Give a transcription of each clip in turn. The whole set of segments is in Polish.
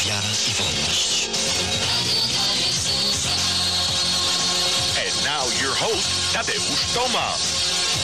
wiara i wolność. And now your host, Tadeusz Tomasz.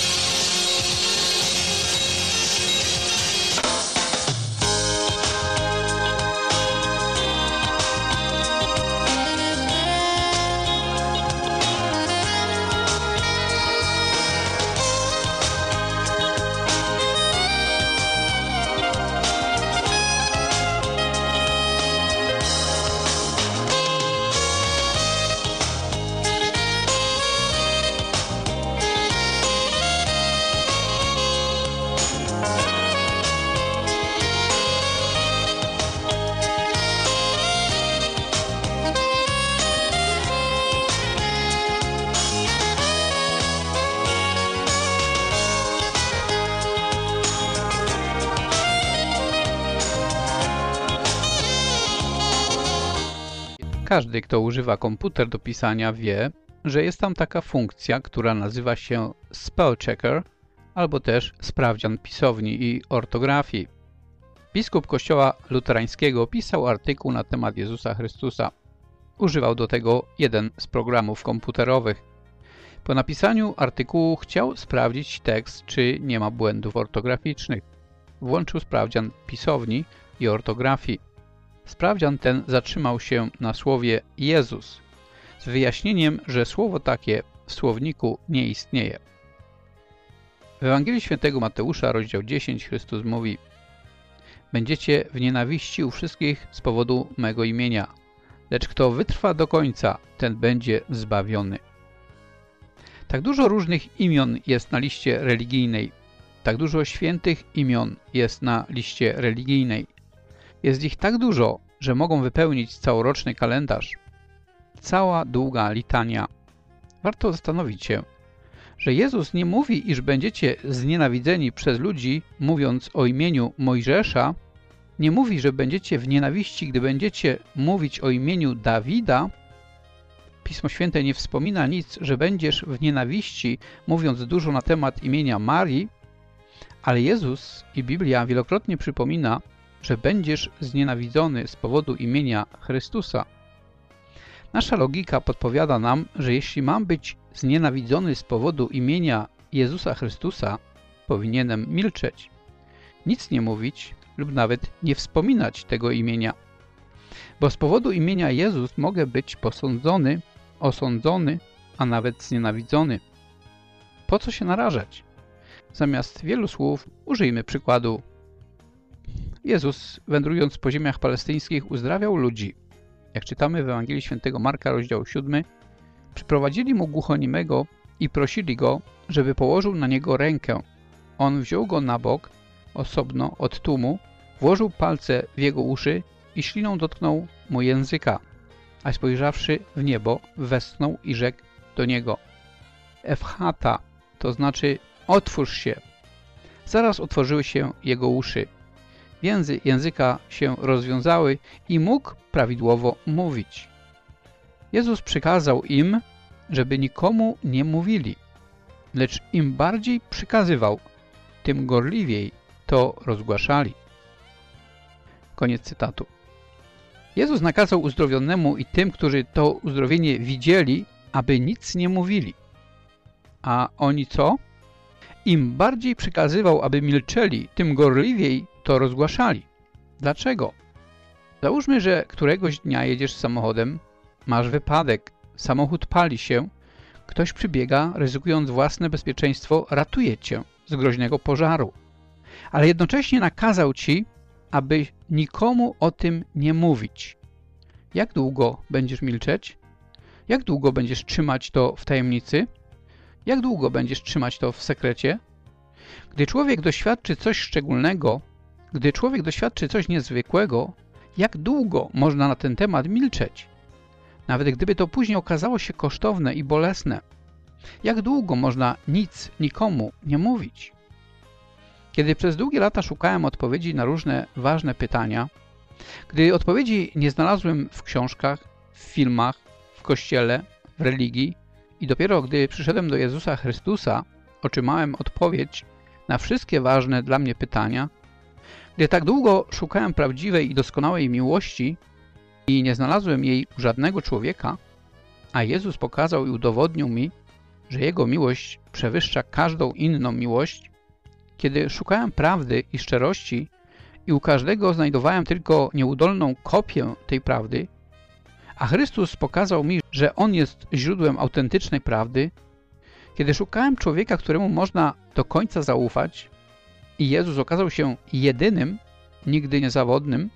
Każdy, kto używa komputer do pisania, wie, że jest tam taka funkcja, która nazywa się Spell Checker albo też sprawdzian pisowni i ortografii. Biskup Kościoła Luterańskiego pisał artykuł na temat Jezusa Chrystusa. Używał do tego jeden z programów komputerowych. Po napisaniu artykułu chciał sprawdzić tekst, czy nie ma błędów ortograficznych. Włączył sprawdzian pisowni i ortografii. Sprawdzian ten zatrzymał się na słowie Jezus z wyjaśnieniem, że słowo takie w słowniku nie istnieje. W Ewangelii Świętego Mateusza, rozdział 10, Chrystus mówi: będziecie w nienawiści u wszystkich z powodu mego imienia, lecz kto wytrwa do końca, ten będzie zbawiony. Tak dużo różnych imion jest na liście religijnej. Tak dużo świętych imion jest na liście religijnej. Jest ich tak dużo, że mogą wypełnić całoroczny kalendarz. Cała długa litania. Warto zastanowić się, że Jezus nie mówi, iż będziecie znienawidzeni przez ludzi, mówiąc o imieniu Mojżesza. Nie mówi, że będziecie w nienawiści, gdy będziecie mówić o imieniu Dawida. Pismo Święte nie wspomina nic, że będziesz w nienawiści, mówiąc dużo na temat imienia Marii, ale Jezus i Biblia wielokrotnie przypomina, że będziesz znienawidzony z powodu imienia Chrystusa. Nasza logika podpowiada nam, że jeśli mam być znienawidzony z powodu imienia Jezusa Chrystusa, powinienem milczeć, nic nie mówić lub nawet nie wspominać tego imienia. Bo z powodu imienia Jezus mogę być posądzony, osądzony, a nawet znienawidzony. Po co się narażać? Zamiast wielu słów użyjmy przykładu. Jezus, wędrując po ziemiach palestyńskich, uzdrawiał ludzi. Jak czytamy w Ewangelii Świętego Marka, rozdział 7, przyprowadzili mu głuchoniemego i prosili go, żeby położył na niego rękę. On wziął go na bok, osobno od tłumu, włożył palce w jego uszy i śliną dotknął mu języka, a spojrzawszy w niebo, westchnął i rzekł do niego: Efchata, to znaczy otwórz się. Zaraz otworzyły się jego uszy. Więzy języka się rozwiązały i mógł prawidłowo mówić. Jezus przykazał im, żeby nikomu nie mówili, lecz im bardziej przykazywał, tym gorliwiej to rozgłaszali. Koniec cytatu. Jezus nakazał uzdrowionemu i tym, którzy to uzdrowienie widzieli, aby nic nie mówili. A oni co? Im bardziej przykazywał, aby milczeli, tym gorliwiej to rozgłaszali. Dlaczego? Załóżmy, że któregoś dnia jedziesz samochodem, masz wypadek, samochód pali się, ktoś przybiega, ryzykując własne bezpieczeństwo, ratuje cię z groźnego pożaru. Ale jednocześnie nakazał ci, aby nikomu o tym nie mówić. Jak długo będziesz milczeć? Jak długo będziesz trzymać to w tajemnicy? Jak długo będziesz trzymać to w sekrecie? Gdy człowiek doświadczy coś szczególnego, gdy człowiek doświadczy coś niezwykłego, jak długo można na ten temat milczeć? Nawet gdyby to później okazało się kosztowne i bolesne. Jak długo można nic nikomu nie mówić? Kiedy przez długie lata szukałem odpowiedzi na różne ważne pytania, gdy odpowiedzi nie znalazłem w książkach, w filmach, w kościele, w religii i dopiero gdy przyszedłem do Jezusa Chrystusa, otrzymałem odpowiedź na wszystkie ważne dla mnie pytania, gdy tak długo szukałem prawdziwej i doskonałej miłości, i nie znalazłem jej u żadnego człowieka, a Jezus pokazał i udowodnił mi, że Jego miłość przewyższa każdą inną miłość, kiedy szukałem prawdy i szczerości i u każdego znajdowałem tylko nieudolną kopię tej prawdy, a Chrystus pokazał mi, że On jest źródłem autentycznej prawdy, kiedy szukałem człowieka, któremu można do końca zaufać i Jezus okazał się jedynym, nigdy niezawodnym,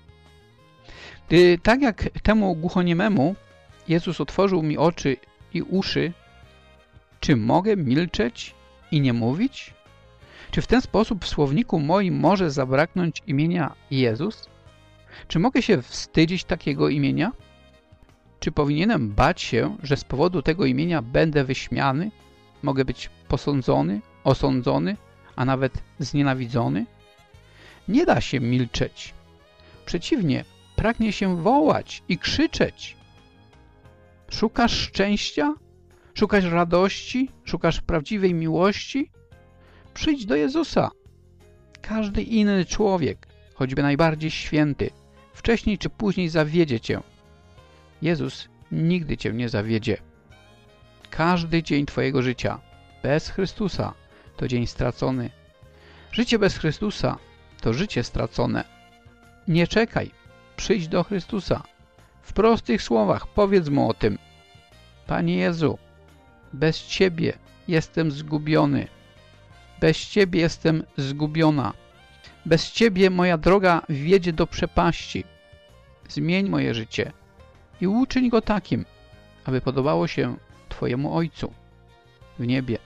gdy tak jak temu głuchoniememu Jezus otworzył mi oczy i uszy, czy mogę milczeć i nie mówić? Czy w ten sposób w słowniku moim może zabraknąć imienia Jezus? Czy mogę się wstydzić takiego imienia? Czy powinienem bać się, że z powodu tego imienia będę wyśmiany? Mogę być posądzony, osądzony, a nawet znienawidzony? Nie da się milczeć. Przeciwnie, pragnie się wołać i krzyczeć. Szukasz szczęścia? Szukasz radości? Szukasz prawdziwej miłości? Przyjdź do Jezusa. Każdy inny człowiek, choćby najbardziej święty, wcześniej czy później zawiedzie cię. Jezus nigdy cię nie zawiedzie. Każdy dzień twojego życia bez Chrystusa to dzień stracony. Życie bez Chrystusa to życie stracone. Nie czekaj. Przyjdź do Chrystusa. W prostych słowach powiedz Mu o tym. Panie Jezu, bez Ciebie jestem zgubiony. Bez Ciebie jestem zgubiona. Bez Ciebie moja droga wiedzie do przepaści. Zmień moje życie i uczyń go takim, aby podobało się Twojemu Ojcu w niebie.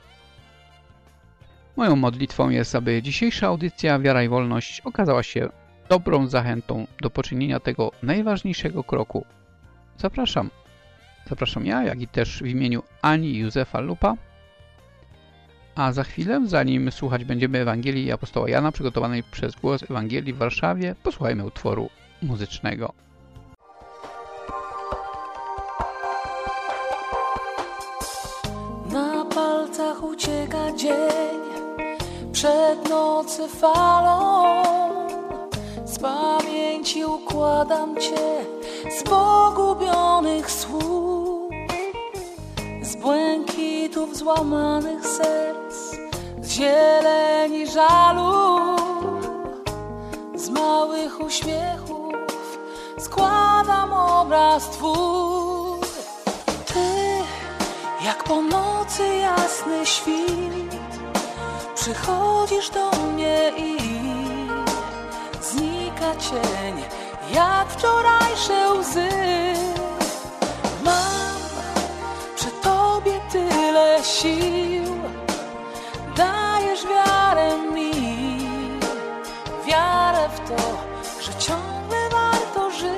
Moją modlitwą jest, aby dzisiejsza audycja Wiara i Wolność okazała się dobrą zachętą do poczynienia tego najważniejszego kroku. Zapraszam. Zapraszam ja, jak i też w imieniu Ani i Józefa Lupa. A za chwilę, zanim słuchać będziemy Ewangelii apostoła Jana przygotowanej przez Głos Ewangelii w Warszawie, posłuchajmy utworu muzycznego. Na palcach ucieka dzień, przed nocy falą. Z pamięci układam Cię z pogubionych słów, z błękitów złamanych serc, z zieleni żalu, z małych uśmiechów składam obraz Twój. Ty, jak po nocy jasny świt, przychodzisz do mnie i znika cień, jak wczorajsze łzy. Mam przy Tobie tyle sił, dajesz wiarę mi, wiarę w to, że ciągle warto żyć.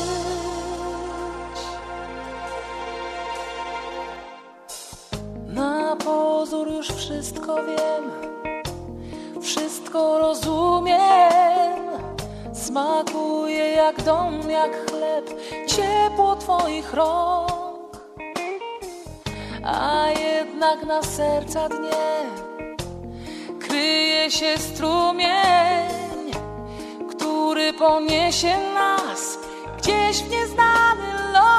Na pozór już wszystko wiem, wszystko rozumiem. Smakuje jak dom, jak chleb, ciepło Twoich rąk. A jednak na serca dnie kryje się strumień, który poniesie nas gdzieś w nieznany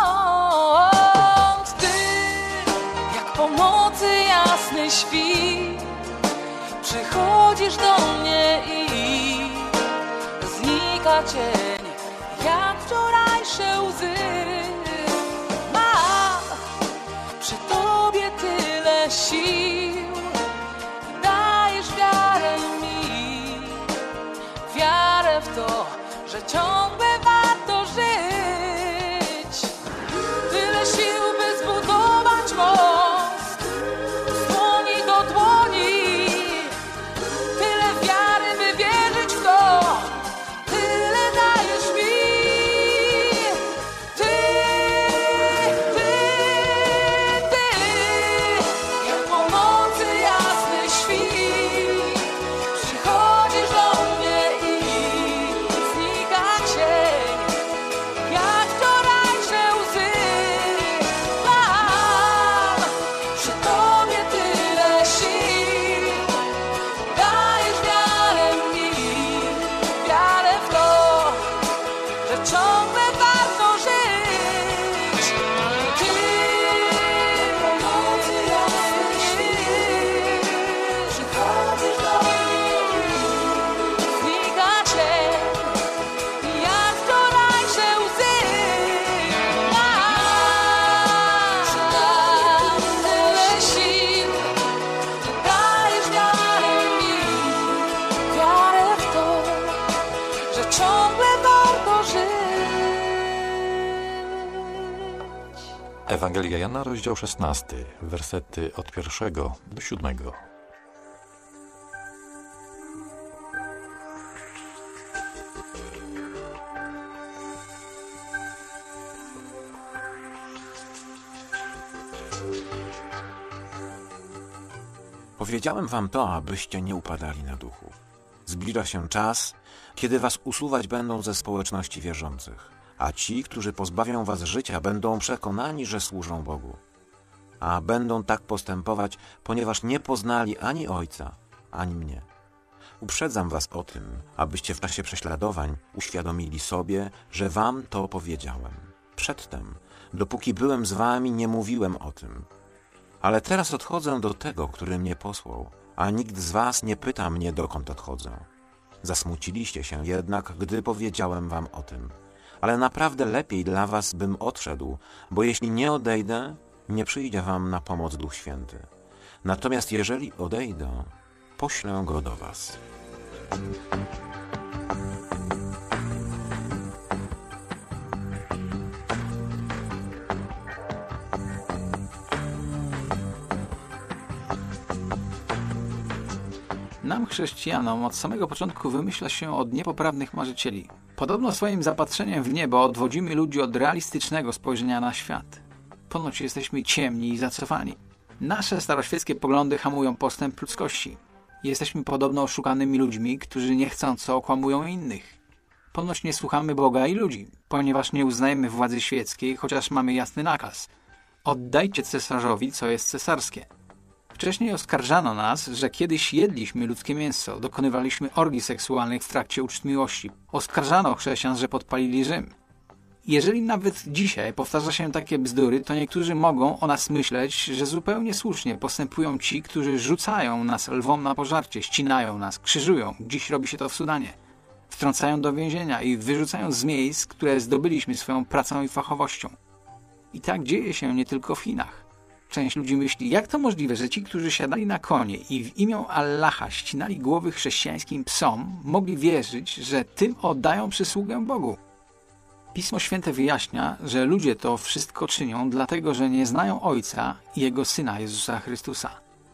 ląd. Ty, jak po nocy jasny świt, przychodzisz do mnie i znika cień, jak wczorajsze łzy. Mam przy Tobie tyle sił, dajesz wiarę mi, wiarę w to, że ciągle warto żyć. Tyle sił, by zbudować most z dłoni do dłoni, tyle wiary, by wierzyć w to, tyle dajesz Ewangelia Jana, rozdział 16, wersety od 1 do 7. Powiedziałem wam to, abyście nie upadali na duchu. Zbliża się czas, kiedy was usuwać będą ze społeczności wierzących, a ci, którzy pozbawią was życia, będą przekonani, że służą Bogu. A będą tak postępować, ponieważ nie poznali ani Ojca, ani mnie. Uprzedzam was o tym, abyście w czasie prześladowań uświadomili sobie, że wam to powiedziałem. Przedtem, dopóki byłem z wami, nie mówiłem o tym. Ale teraz odchodzę do tego, który mnie posłał, a nikt z was nie pyta mnie, dokąd odchodzę. Zasmuciliście się jednak, gdy powiedziałem wam o tym. Ale naprawdę lepiej dla was, bym odszedł, bo jeśli nie odejdę, nie przyjdzie wam na pomoc Duch Święty. Natomiast jeżeli odejdę, poślę go do was. Nam, chrześcijanom, od samego początku wymyśla się od niepoprawnych marzycieli. Podobno swoim zapatrzeniem w niebo odwodzimy ludzi od realistycznego spojrzenia na świat. Ponoć jesteśmy ciemni i zacofani. Nasze staroświeckie poglądy hamują postęp ludzkości. Jesteśmy podobno oszukanymi ludźmi, którzy niechcąco okłamują innych. Ponoć nie słuchamy Boga i ludzi, ponieważ nie uznajemy władzy świeckiej, chociaż mamy jasny nakaz. Oddajcie cesarzowi, co jest cesarskie. Wcześniej oskarżano nas, że kiedyś jedliśmy ludzkie mięso, dokonywaliśmy orgii seksualnych w trakcie uczt miłości. Oskarżano chrześcijan, że podpalili Rzym. Jeżeli nawet dzisiaj powtarza się takie bzdury, to niektórzy mogą o nas myśleć, że zupełnie słusznie postępują ci, którzy rzucają nas lwom na pożarcie, ścinają nas, krzyżują. Dziś robi się to w Sudanie. Wtrącają do więzienia i wyrzucają z miejsc, które zdobyliśmy swoją pracą i fachowością. I tak dzieje się nie tylko w Chinach. Część ludzi myśli, jak to możliwe, że ci, którzy siadali na konie i w imię Allaha ścinali głowy chrześcijańskim psom, mogli wierzyć, że tym oddają przysługę Bogu. Pismo Święte wyjaśnia, że ludzie to wszystko czynią dlatego, że nie znają Ojca i Jego Syna Jezusa Chrystusa.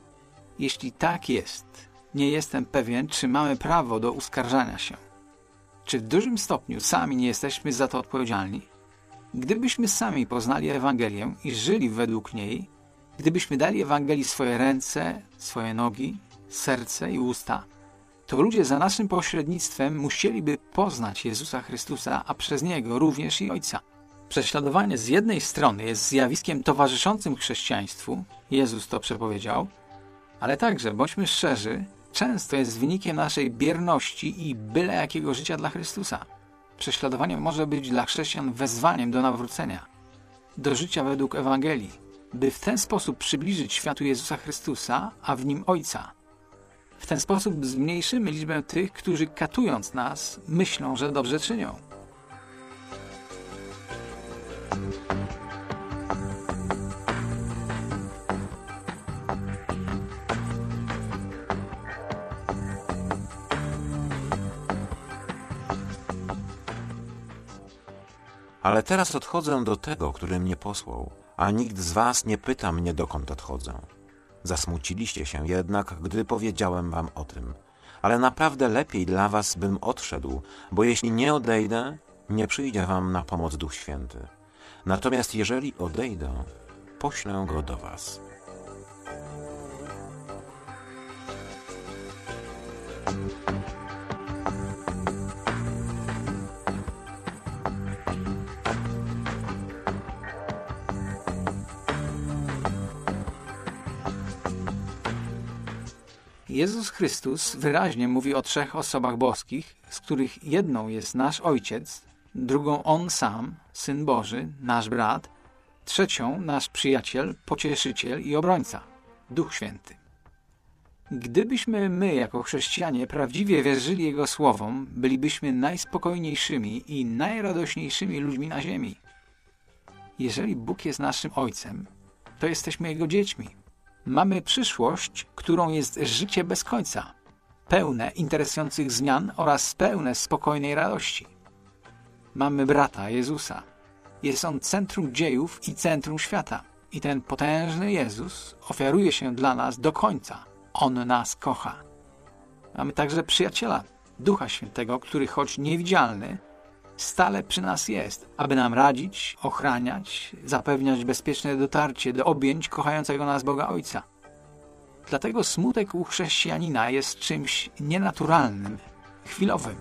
Jeśli tak jest, nie jestem pewien, czy mamy prawo do uskarżania się. Czy w dużym stopniu sami nie jesteśmy za to odpowiedzialni? Gdybyśmy sami poznali Ewangelię i żyli według niej, gdybyśmy dali Ewangelii swoje ręce, swoje nogi, serce i usta, to ludzie za naszym pośrednictwem musieliby poznać Jezusa Chrystusa, a przez Niego również i Ojca. Prześladowanie z jednej strony jest zjawiskiem towarzyszącym chrześcijaństwu, Jezus to przepowiedział, ale także, bądźmy szczerzy, często jest wynikiem naszej bierności i byle jakiego życia dla Chrystusa. Prześladowanie może być dla chrześcijan wezwaniem do nawrócenia, do życia według Ewangelii, by w ten sposób przybliżyć światu Jezusa Chrystusa, a w nim Ojca. W ten sposób zmniejszymy liczbę tych, którzy katując nas, myślą, że dobrze czynią. Ale teraz odchodzę do tego, który mnie posłał, a nikt z was nie pyta mnie, dokąd odchodzę. Zasmuciliście się jednak, gdy powiedziałem wam o tym. Ale naprawdę lepiej dla was, bym odszedł, bo jeśli nie odejdę, nie przyjdzie wam na pomoc Duch Święty. Natomiast jeżeli odejdę, poślę go do was. Jezus Chrystus wyraźnie mówi o trzech osobach boskich, z których jedną jest nasz Ojciec, drugą On sam, Syn Boży, nasz brat, trzecią nasz przyjaciel, pocieszyciel i obrońca, Duch Święty. Gdybyśmy my, jako chrześcijanie, prawdziwie wierzyli Jego słowom, bylibyśmy najspokojniejszymi i najradośniejszymi ludźmi na ziemi. Jeżeli Bóg jest naszym Ojcem, to jesteśmy Jego dziećmi. Mamy przyszłość, którą jest życie bez końca, pełne interesujących zmian oraz pełne spokojnej radości. Mamy brata Jezusa. Jest on centrum dziejów i centrum świata. I ten potężny Jezus ofiaruje się dla nas do końca. On nas kocha. Mamy także przyjaciela, Ducha Świętego, który choć niewidzialny, stale przy nas jest, aby nam radzić, ochraniać, zapewniać bezpieczne dotarcie do objęć kochającego nas Boga Ojca. Dlatego smutek u chrześcijanina jest czymś nienaturalnym, chwilowym.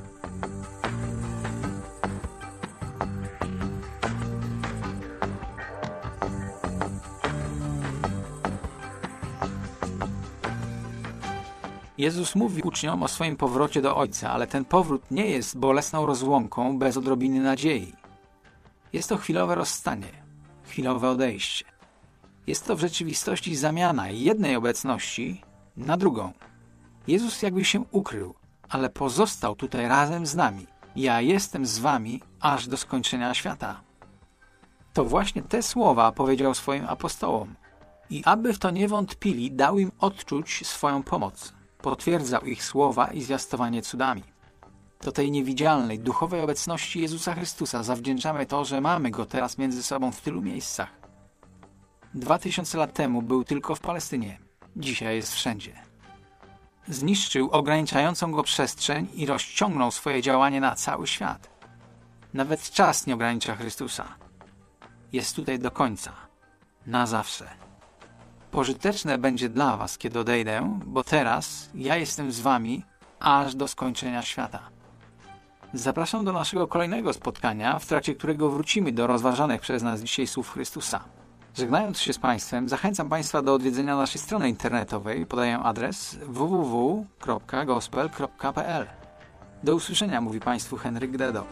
Jezus mówi uczniom o swoim powrocie do Ojca, ale ten powrót nie jest bolesną rozłąką bez odrobiny nadziei. Jest to chwilowe rozstanie, chwilowe odejście. Jest to w rzeczywistości zamiana jednej obecności na drugą. Jezus jakby się ukrył, ale pozostał tutaj razem z nami. Ja jestem z wami aż do skończenia świata. To właśnie te słowa powiedział swoim apostołom. I aby w to nie wątpili, dał im odczuć swoją pomoc. Potwierdzał ich słowa i zwiastowanie cudami. Do tej niewidzialnej, duchowej obecności Jezusa Chrystusa zawdzięczamy to, że mamy Go teraz między sobą w tylu miejscach. 2000 lat temu był tylko w Palestynie. Dzisiaj jest wszędzie. Zniszczył ograniczającą Go przestrzeń i rozciągnął swoje działanie na cały świat. Nawet czas nie ogranicza Chrystusa. Jest tutaj do końca. Na zawsze. Pożyteczne będzie dla was, kiedy odejdę, bo teraz ja jestem z wami aż do skończenia świata. Zapraszam do naszego kolejnego spotkania, w trakcie którego wrócimy do rozważanych przez nas dzisiaj słów Chrystusa. Żegnając się z Państwem, zachęcam Państwa do odwiedzenia naszej strony internetowej. Podaję adres www.gospel.pl. Do usłyszenia, mówi Państwu Henryk Dedo.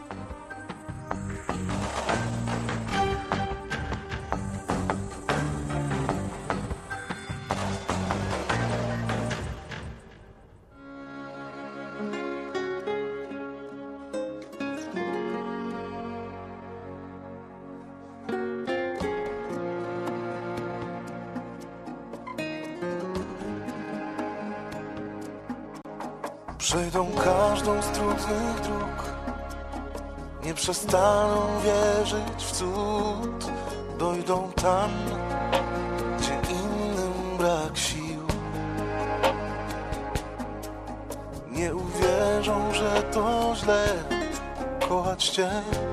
Przejdą każdą z trudnych dróg, nie przestaną wierzyć w cud. Dojdą tam, gdzie innym brak sił. Nie uwierzą, że to źle kochać Cię.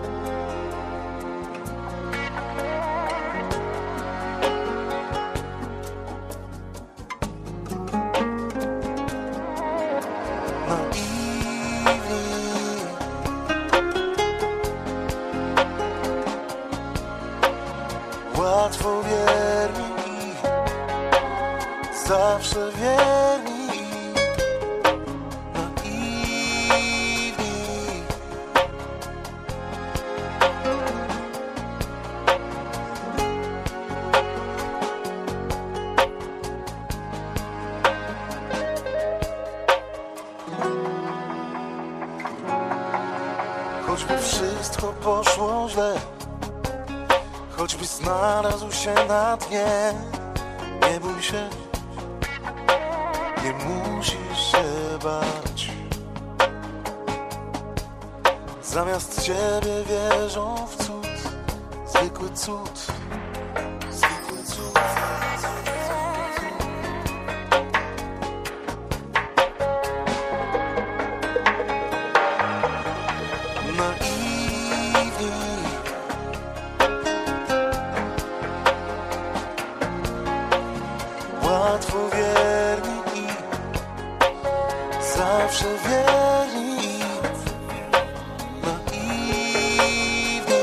Łatwo wierni, zawsze wierni, naiwni. Choćby wszystko poszło źle, choćby znalazł się na dnie, nie bój się, nie musisz się bać. Zamiast Ciebie wierzą w cud, zwykły cud, zwykły cud. Łatwo wierni i zawsze wierni, naiwni.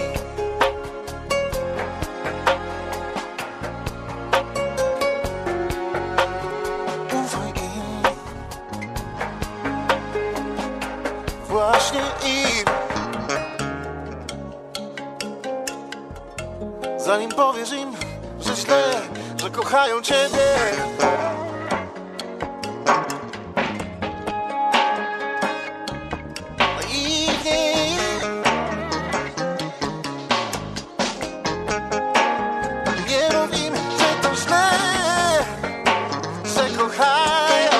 Ufaj im, właśnie im. Zanim powiesz im, że źle, że kochają Ciebie. Naiwni. Nie mów im, że to źle, że kochają.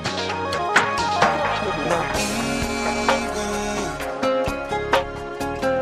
Naiwni.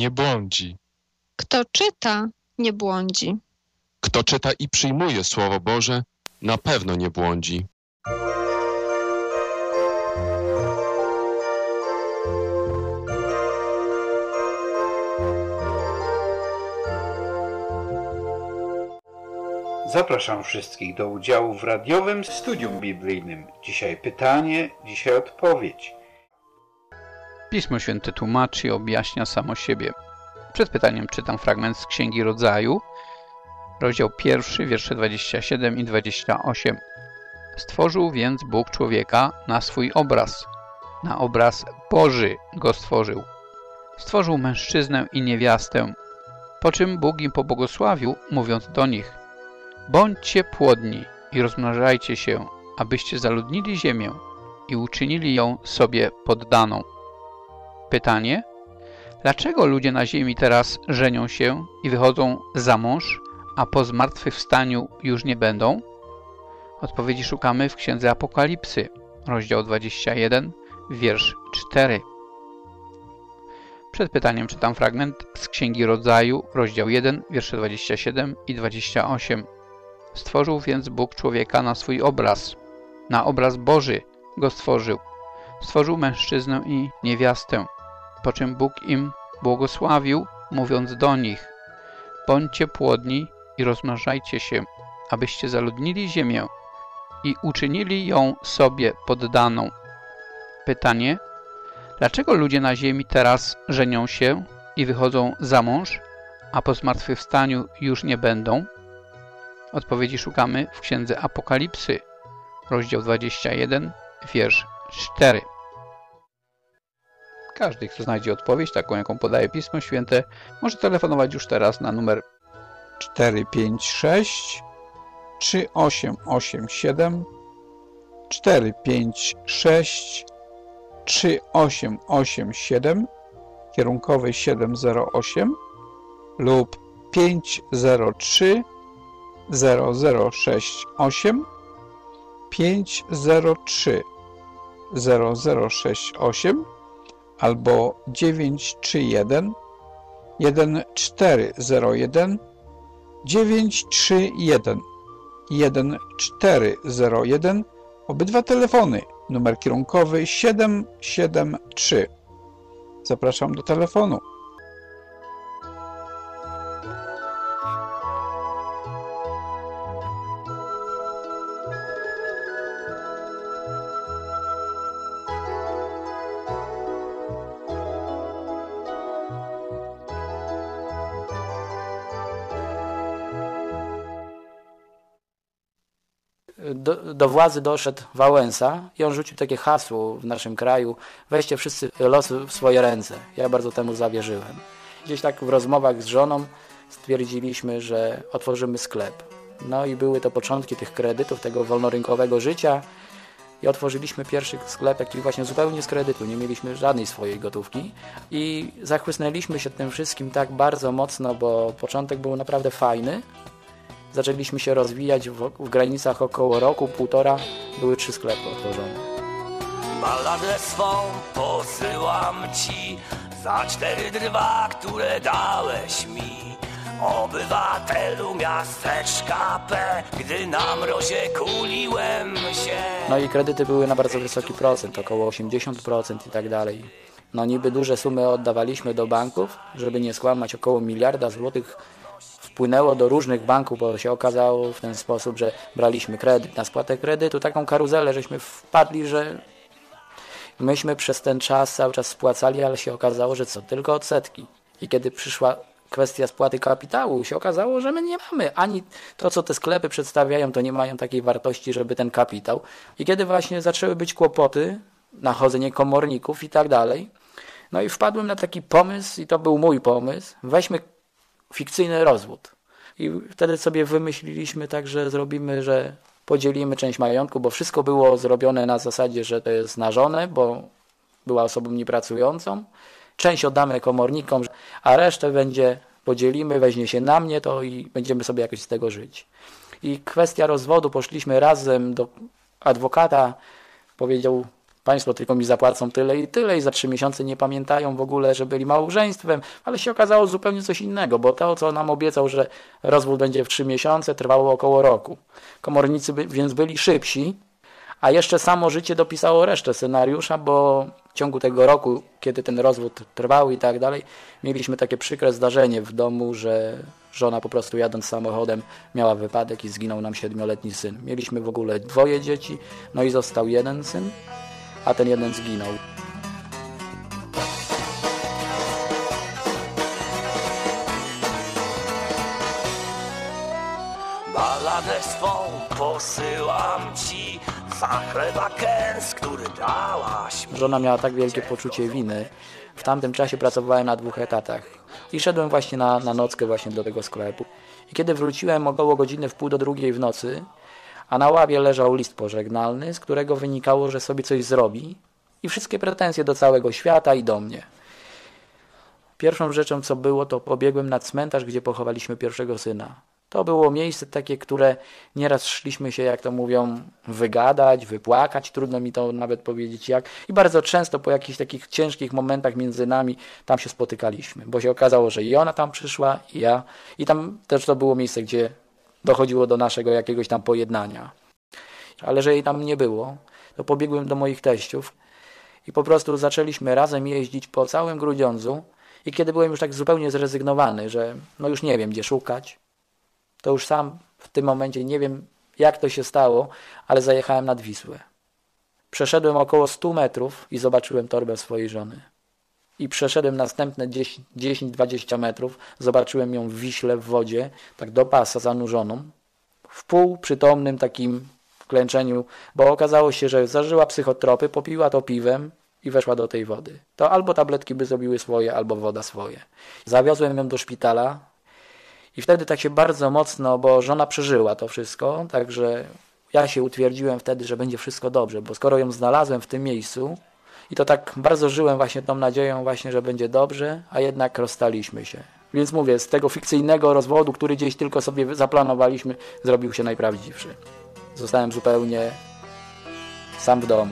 nie błądzi. Kto czyta, nie błądzi. Kto czyta i przyjmuje Słowo Boże, na pewno nie błądzi. Zapraszam wszystkich do udziału w radiowym studium biblijnym. Dzisiaj pytanie, dzisiaj odpowiedź. Pismo Święte tłumaczy i objaśnia samo siebie. Przed pytaniem czytam fragment z Księgi Rodzaju, rozdział 1, wiersze 27 i 28. Stworzył więc Bóg człowieka na swój obraz. Na obraz Boży go stworzył. Stworzył mężczyznę i niewiastę. Po czym Bóg im pobłogosławił, mówiąc do nich: bądźcie płodni i rozmnażajcie się, abyście zaludnili ziemię i uczynili ją sobie poddaną. Pytanie: dlaczego ludzie na ziemi teraz żenią się i wychodzą za mąż, a po zmartwychwstaniu już nie będą? Odpowiedzi szukamy w Księdze Apokalipsy, rozdział 21, wiersz 4. Przed pytaniem czytam fragment z Księgi Rodzaju, rozdział 1, wiersze 27 i 28. Stworzył więc Bóg człowieka na swój obraz. Na obraz Boży go stworzył. Stworzył mężczyznę i niewiastę. Po czym Bóg im błogosławił, mówiąc do nich: bądźcie płodni i rozmnażajcie się, abyście zaludnili ziemię i uczynili ją sobie poddaną. Pytanie: dlaczego ludzie na ziemi teraz żenią się i wychodzą za mąż, a po zmartwychwstaniu już nie będą? Odpowiedzi szukamy w Księdze Apokalipsy, rozdział 21, wiersz 4. Każdy, kto znajdzie odpowiedź, taką jaką podaje Pismo Święte, może telefonować już teraz na numer 456 3887 456 3887 kierunkowy 708 lub 503 0068 503 0068 albo 931 1401 931 1401. Obydwa telefony, numer kierunkowy 773. Zapraszam do telefonu. Do władzy doszedł Wałęsa i on rzucił takie hasło w naszym kraju: weźcie wszyscy losy w swoje ręce. Ja bardzo temu zawierzyłem. Gdzieś tak w rozmowach z żoną stwierdziliśmy, że otworzymy sklep. No i były to początki tych kredytów, tego wolnorynkowego życia i otworzyliśmy pierwszy sklep, taki właśnie zupełnie z kredytu. Nie mieliśmy żadnej swojej gotówki i zachłysnęliśmy się tym wszystkim tak bardzo mocno, bo początek był naprawdę fajny. Zaczęliśmy się rozwijać w granicach około roku, półtora, były 3 sklepy otworzone. Balladę swą posyłam ci za 4 drwa, które dałeś mi. Obywatelu miasteczka P, gdy na mrozie kuliłem się. No i kredyty były na bardzo wysoki procent, około 80% i tak dalej. No niby duże sumy oddawaliśmy do banków, żeby nie skłamać, około 1 miliarda złotych wpłynęło do różnych banków, bo się okazało w ten sposób, że braliśmy kredyt na spłatę kredytu, taką karuzelę, żeśmy wpadli, że myśmy przez ten czas cały czas spłacali, ale się okazało, że co, tylko odsetki. I kiedy przyszła kwestia spłaty kapitału, się okazało, że my nie mamy ani to, co te sklepy przedstawiają, to nie mają takiej wartości, żeby ten kapitał. I kiedy właśnie zaczęły być kłopoty, nachodzenie komorników i tak dalej, no i wpadłem na taki pomysł, i to był mój pomysł: weźmy fikcyjny rozwód. I wtedy sobie wymyśliliśmy tak, że zrobimy, że podzielimy część majątku, bo wszystko było zrobione na zasadzie, że to jest na żonę, bo była osobą niepracującą. Część oddamy komornikom, a resztę podzielimy, weźmie się na mnie to i będziemy sobie jakoś z tego żyć. I kwestia rozwodu, poszliśmy razem do adwokata, powiedział państwo tylko mi zapłacą tyle i za 3 miesiące nie pamiętają w ogóle, że byli małżeństwem, ale się okazało zupełnie coś innego, bo to, co nam obiecał, że rozwód będzie w 3 miesiące, trwało około roku. Komornicy więc byli szybsi, a jeszcze samo życie dopisało resztę scenariusza, bo w ciągu tego roku, kiedy ten rozwód trwał i tak dalej, mieliśmy takie przykre zdarzenie w domu, że żona po prostu jadąc samochodem miała wypadek i zginął nam 7-letni syn. Mieliśmy w ogóle 2 dzieci, no i został 1 syn, a ten 1 zginął. Balladę swą posyłam ci za chleba kęs, który dałaś mi. Żona miała tak wielkie poczucie winy. W tamtym czasie pracowałem na 2 etatach i szedłem właśnie na nockę właśnie do tego sklepu. I kiedy wróciłem około godziny 1:30 w nocy, a na ławie leżał list pożegnalny, z którego wynikało, że sobie coś zrobi i wszystkie pretensje do całego świata i do mnie. Pierwszą rzeczą, co było, to pobiegłem na cmentarz, gdzie pochowaliśmy pierwszego syna. To było miejsce takie, które nieraz szliśmy się, jak to mówią, wygadać, wypłakać, trudno mi to nawet powiedzieć jak. I bardzo często po jakichś takich ciężkich momentach między nami tam się spotykaliśmy, bo się okazało, że i ona tam przyszła, i ja. I tam też to było miejsce, gdzie dochodziło do naszego jakiegoś tam pojednania. Ale że jej tam nie było, to pobiegłem do moich teściów i po prostu zaczęliśmy razem jeździć po całym Grudziądzu i kiedy byłem już tak zupełnie zrezygnowany, że no już nie wiem, gdzie szukać, to już sam w tym momencie nie wiem, jak to się stało, ale zajechałem nad Wisłę. Przeszedłem około 100 metrów i zobaczyłem torbę swojej żony. I przeszedłem następne 10-20 metrów, zobaczyłem ją w Wiśle, w wodzie, tak do pasa zanurzoną, w półprzytomnym takim klęczeniu, bo okazało się, że zażyła psychotropy, popiła to piwem i weszła do tej wody. To albo tabletki by zrobiły swoje, albo woda swoje. Zawiozłem ją do szpitala i wtedy tak się bardzo mocno, bo żona przeżyła to wszystko, także ja się utwierdziłem wtedy, że będzie wszystko dobrze, bo skoro ją znalazłem w tym miejscu i to tak bardzo żyłem właśnie tą nadzieją właśnie, że będzie dobrze, a jednak rozstaliśmy się. Więc mówię, z tego fikcyjnego rozwodu, który gdzieś tylko sobie zaplanowaliśmy, zrobił się najprawdziwszy. Zostałem zupełnie sam w domu.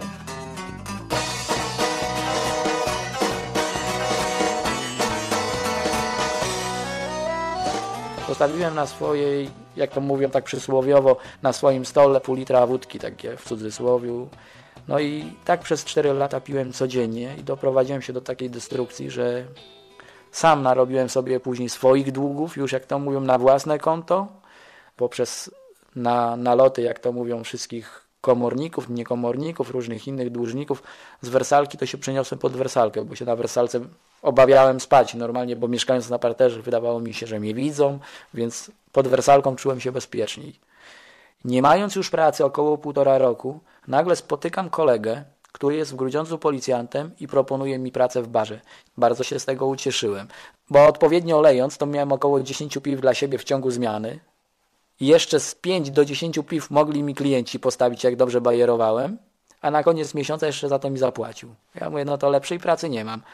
Postawiłem na swojej, jak to mówią tak przysłowiowo, na swoim stole pół litra wódki, takie w cudzysłowiu. No i tak przez 4 lata piłem codziennie i doprowadziłem się do takiej destrukcji, że sam narobiłem sobie później swoich długów, już jak to mówią, na własne konto, poprzez naloty, jak to mówią, wszystkich komorników, niekomorników, różnych innych dłużników. Z wersalki to się przeniosłem pod wersalkę, bo się na wersalce obawiałem spać normalnie, bo mieszkając na parterze wydawało mi się, że mnie widzą, więc pod wersalką czułem się bezpieczniej. Nie mając już pracy około 1,5 roku, nagle spotykam kolegę, który jest w Grudziądzu policjantem i proponuje mi pracę w barze. Bardzo się z tego ucieszyłem, bo odpowiednio lejąc, to miałem około 10 piw dla siebie w ciągu zmiany. I jeszcze z 5 do 10 piw mogli mi klienci postawić, jak dobrze bajerowałem, a na koniec miesiąca jeszcze za to mi zapłacił. Ja mówię, no to lepszej pracy nie mam.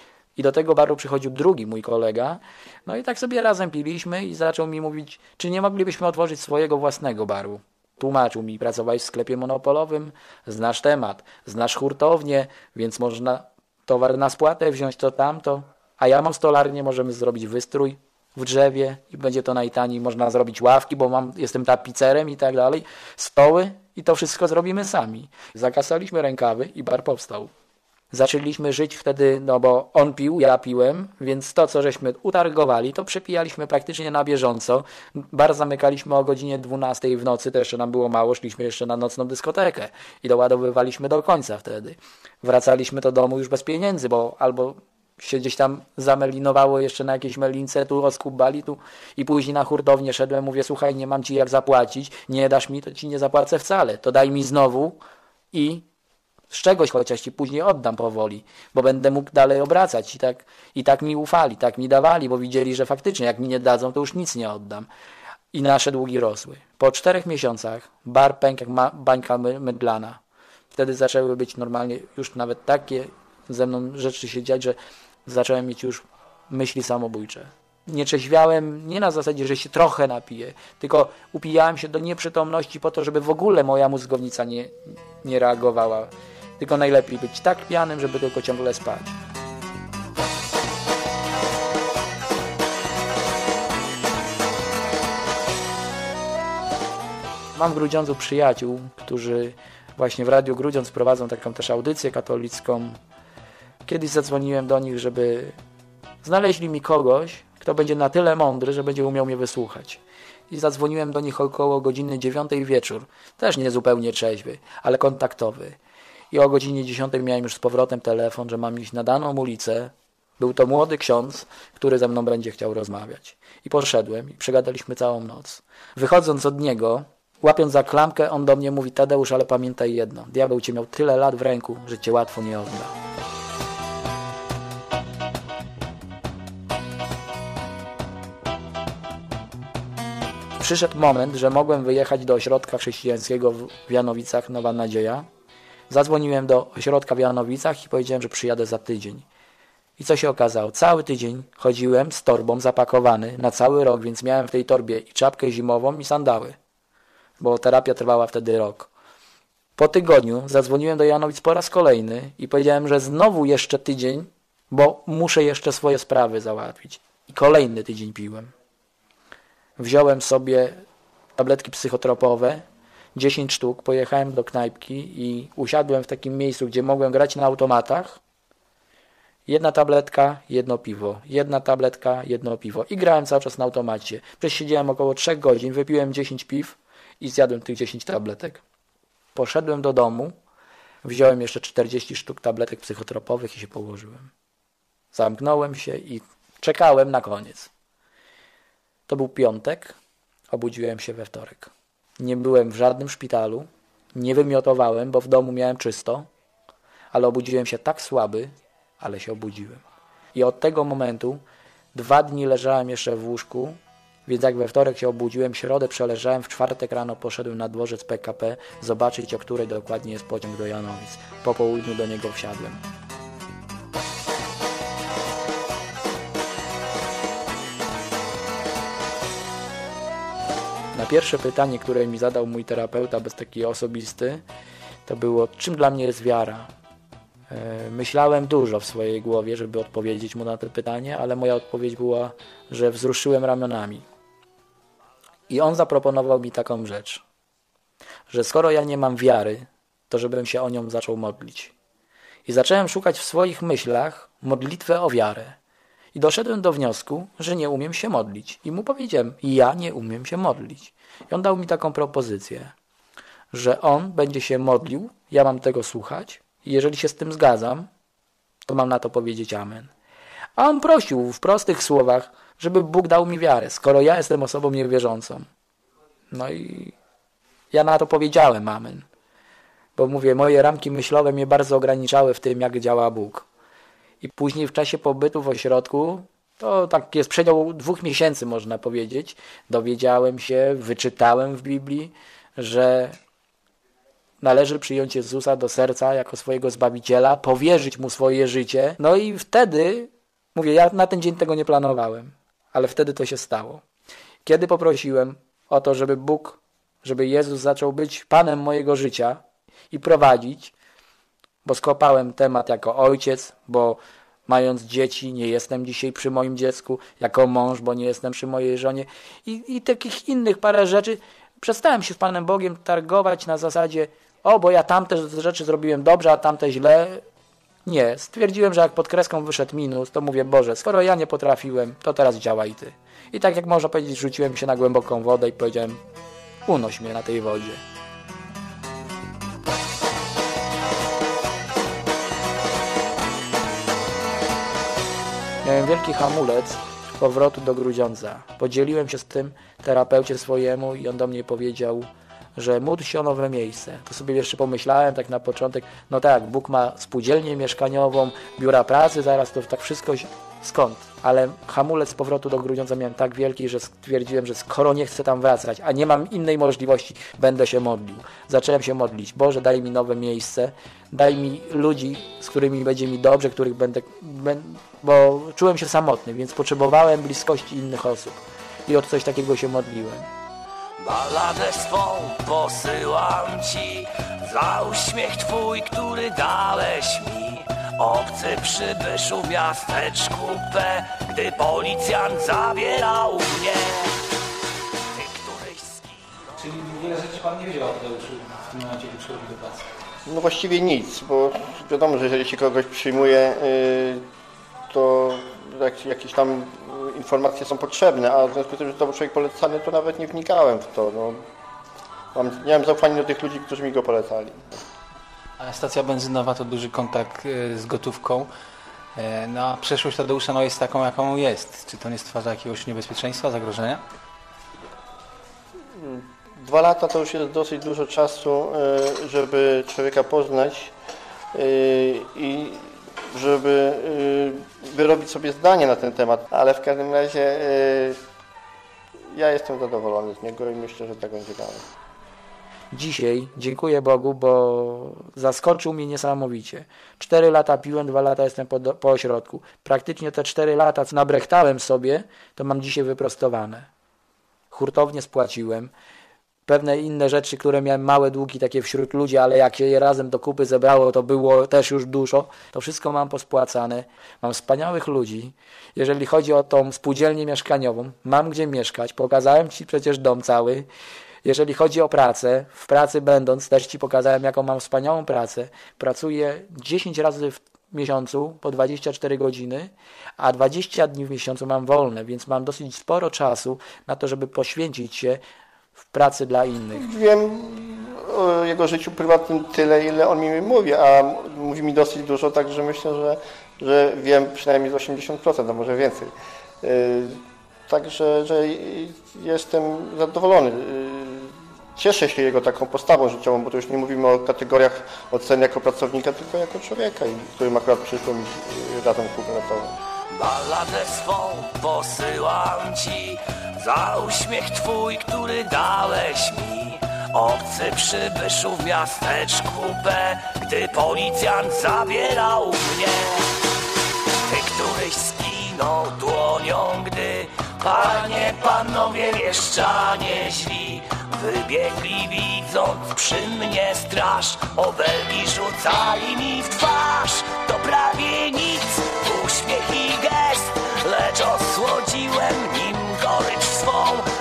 I do tego baru przychodził drugi mój kolega, no i tak sobie razem piliśmy i zaczął mi mówić, czy nie moglibyśmy otworzyć swojego własnego baru. Tłumaczył mi, pracowałeś w sklepie monopolowym, znasz temat, znasz hurtownię, więc można towar na spłatę wziąć to tamto, a ja mam stolarnię, możemy zrobić wystrój w drzewie i będzie to najtaniej, można zrobić ławki, bo jestem tapicerem i tak dalej, stoły i to wszystko zrobimy sami. Zakasaliśmy rękawy i bar powstał. Zaczęliśmy żyć wtedy, no bo on pił, ja piłem, więc to, co żeśmy utargowali, to przepijaliśmy praktycznie na bieżąco. Bar zamykaliśmy o godzinie 12 w nocy, to jeszcze nam było mało, szliśmy jeszcze na nocną dyskotekę i doładowywaliśmy do końca wtedy. Wracaliśmy do domu już bez pieniędzy, bo albo się gdzieś tam zamelinowało jeszcze na jakieś melince, tu oskubali, tu i później na hurtownię szedłem, mówię, słuchaj, nie mam ci jak zapłacić, nie dasz mi, to ci nie zapłacę wcale, to daj mi znowu i z czegoś chociaż ci później oddam powoli, bo będę mógł dalej obracać i tak mi ufali, tak mi dawali, bo widzieli, że faktycznie jak mi nie dadzą, to już nic nie oddam. I nasze długi rosły. Po 4 miesiącach bar pękł jak bańka mydlana. Wtedy zaczęły być normalnie już nawet takie ze mną rzeczy się dziać, że zacząłem mieć już myśli samobójcze. Nie trzeźwiałem nie na zasadzie, że się trochę napiję, tylko upijałem się do nieprzytomności po to, żeby w ogóle moja mózgownica nie reagowała. Tylko najlepiej być tak pijanym, żeby tylko ciągle spać. Mam w Grudziądzu przyjaciół, którzy właśnie w Radiu Grudziądz prowadzą taką też audycję katolicką. Kiedyś zadzwoniłem do nich, żeby znaleźli mi kogoś, kto będzie na tyle mądry, że będzie umiał mnie wysłuchać. I zadzwoniłem do nich około godziny 9 wieczór. Też nie zupełnie trzeźwy, ale kontaktowy. I o godzinie 10 miałem już z powrotem telefon, że mam iść na daną ulicę. Był to młody ksiądz, który ze mną będzie chciał rozmawiać. I poszedłem i przegadaliśmy całą noc. Wychodząc od niego, łapiąc za klamkę, on do mnie mówi: Tadeusz, ale pamiętaj jedno. Diabeł cię miał tyle lat w ręku, że cię łatwo nie odda. Przyszedł moment, że mogłem wyjechać do ośrodka chrześcijańskiego w Janowicach, Nowa Nadzieja. Zadzwoniłem do ośrodka w Janowicach i powiedziałem, że przyjadę za tydzień. I co się okazało? Cały tydzień chodziłem z torbą zapakowany na cały rok, więc miałem w tej torbie i czapkę zimową i sandały, bo terapia trwała wtedy rok. Po tygodniu zadzwoniłem do Janowic po raz kolejny i powiedziałem, że znowu jeszcze tydzień, bo muszę jeszcze swoje sprawy załatwić. I kolejny tydzień piłem. Wziąłem sobie tabletki psychotropowe, 10 sztuk, pojechałem do knajpki i usiadłem w takim miejscu, gdzie mogłem grać na automatach. Jedna tabletka, jedno piwo. Jedna tabletka, jedno piwo. I grałem cały czas na automacie. Przesiedziałem około 3 godzin, wypiłem 10 piw i zjadłem tych 10 tabletek. Poszedłem do domu, wziąłem jeszcze 40 sztuk tabletek psychotropowych i się położyłem. Zamknąłem się i czekałem na koniec. To był piątek, obudziłem się we wtorek. Nie byłem w żadnym szpitalu, nie wymiotowałem, bo w domu miałem czysto, ale obudziłem się tak słaby, ale się obudziłem. I od tego momentu 2 dni leżałem jeszcze w łóżku, więc jak we wtorek się obudziłem, w środę przeleżałem, w czwartek rano poszedłem na dworzec PKP zobaczyć, o której dokładnie jest pociąg do Janowic. Po południu do niego wsiadłem. Na pierwsze pytanie, które mi zadał mój terapeuta, bez taki osobisty, to było: czym dla mnie jest wiara? Myślałem dużo w swojej głowie, żeby odpowiedzieć mu na to pytanie, ale moja odpowiedź była, że wzruszyłem ramionami. I on zaproponował mi taką rzecz, że skoro ja nie mam wiary, to żebym się o nią zaczął modlić. I zacząłem szukać w swoich myślach modlitwę o wiarę. I doszedłem do wniosku, że nie umiem się modlić. I mu powiedziałem: ja nie umiem się modlić. I on dał mi taką propozycję, że on będzie się modlił, ja mam tego słuchać i jeżeli się z tym zgadzam, to mam na to powiedzieć amen. A on prosił w prostych słowach, żeby Bóg dał mi wiarę, skoro ja jestem osobą niewierzącą. No i ja na to powiedziałem amen. Bo mówię, moje ramki myślowe mnie bardzo ograniczały w tym, jak działa Bóg. I później w czasie pobytu w ośrodku, to tak jest przedział 2 miesięcy, można powiedzieć, dowiedziałem się, wyczytałem w Biblii, że należy przyjąć Jezusa do serca jako swojego Zbawiciela, powierzyć Mu swoje życie. No i wtedy, mówię, ja na ten dzień tego nie planowałem, ale wtedy to się stało. Kiedy poprosiłem o to, żeby Bóg, żeby Jezus zaczął być Panem mojego życia i prowadzić, bo skopałem temat jako ojciec, bo mając dzieci nie jestem dzisiaj przy moim dziecku, jako mąż, bo nie jestem przy mojej żonie i takich innych parę rzeczy. Przestałem się z Panem Bogiem targować na zasadzie, bo ja tamte rzeczy zrobiłem dobrze, a tamte źle. Nie, stwierdziłem, że jak pod kreską wyszedł minus, to mówię, Boże, skoro ja nie potrafiłem, to teraz działaj Ty. I tak jak można powiedzieć, rzuciłem się na głęboką wodę i powiedziałem, unoś mnie na tej wodzie. Miałem wielki hamulec powrotu do Grudziądza. Podzieliłem się z tym terapeucie swojemu i on do mnie powiedział, że módl się o nowe miejsce. To sobie jeszcze pomyślałem tak na początek, no tak, Bóg ma spółdzielnię mieszkaniową, biura pracy, zaraz to tak wszystko skąd? Ale hamulec powrotu do Grudziądza miałem tak wielki, że stwierdziłem, że skoro nie chcę tam wracać, a nie mam innej możliwości, będę się modlił. Zacząłem się modlić. Boże, daj mi nowe miejsce, daj mi ludzi, z którymi będzie mi dobrze, których bo czułem się samotny, więc potrzebowałem bliskości innych osób. I o coś takiego się modliłem. Balladę swą posyłam ci za uśmiech twój, który dałeś mi. Obcy przybyszu w miasteczku P, gdy policjant zabierał mnie. Ty któryś Czyli wiele rzeczy pan nie wiedział o Tadeuszu w tym momencie, gdy przychodzi do pracy? No właściwie nic, bo wiadomo, że jeżeli się kogoś przyjmuje, to jakieś tam informacje są potrzebne, a w związku z tym, że to był człowiek polecany, to nawet nie wnikałem w to. No. Miałem zaufanie do tych ludzi, którzy mi go polecali. A stacja benzynowa to duży kontakt z gotówką. No a przeszłość Tadeusza jest taką, jaką jest. Czy to nie stwarza jakiegoś niebezpieczeństwa, zagrożenia? 2 lata to już jest dosyć dużo czasu, żeby człowieka poznać i żeby wyrobić sobie zdanie na ten temat, ale w każdym razie ja jestem zadowolony z niego i myślę, że tak będzie dalej. Dzisiaj dziękuję Bogu, bo zaskoczył mnie niesamowicie. 4 lata piłem, 2 lata jestem po ośrodku. Praktycznie te 4 lata, co nabrechtałem sobie, to mam dzisiaj wyprostowane. Hurtownie spłaciłem. Pewne inne rzeczy, które miałem małe długi takie wśród ludzi, ale jak się je razem do kupy zebrało, to było też już dużo. To wszystko mam pospłacane. Mam wspaniałych ludzi. Jeżeli chodzi o tą spółdzielnię mieszkaniową, mam gdzie mieszkać. Pokazałem Ci przecież dom cały. Jeżeli chodzi o pracę, w pracy będąc, też Ci pokazałem, jaką mam wspaniałą pracę. Pracuję 10 razy w miesiącu po 24 godziny, a 20 dni w miesiącu mam wolne, więc mam dosyć sporo czasu na to, żeby poświęcić się w pracy dla innych. Wiem o jego życiu prywatnym tyle, ile on mi mówi, a mówi mi dosyć dużo, także myślę, że wiem przynajmniej z 80%, a może więcej. Także że jestem zadowolony. Cieszę się jego taką postawą życiową, bo to już nie mówimy o kategoriach oceny jako pracownika, tylko jako człowieka, którym akurat przyszło mi razem współpracować. Balladę swą posyłam ci za uśmiech twój, który dałeś mi. Obcy przybyszu w miasteczku P, gdy policjant zabierał mnie. Ty któryś skinął dłonią, gdy panie, panowie mieszczanie źli wybiegli, widząc przy mnie straż. Obelgi rzucali mi w twarz, to prawie nic, uśmiech i gest, lecz osłodziłem nim gorycz swą.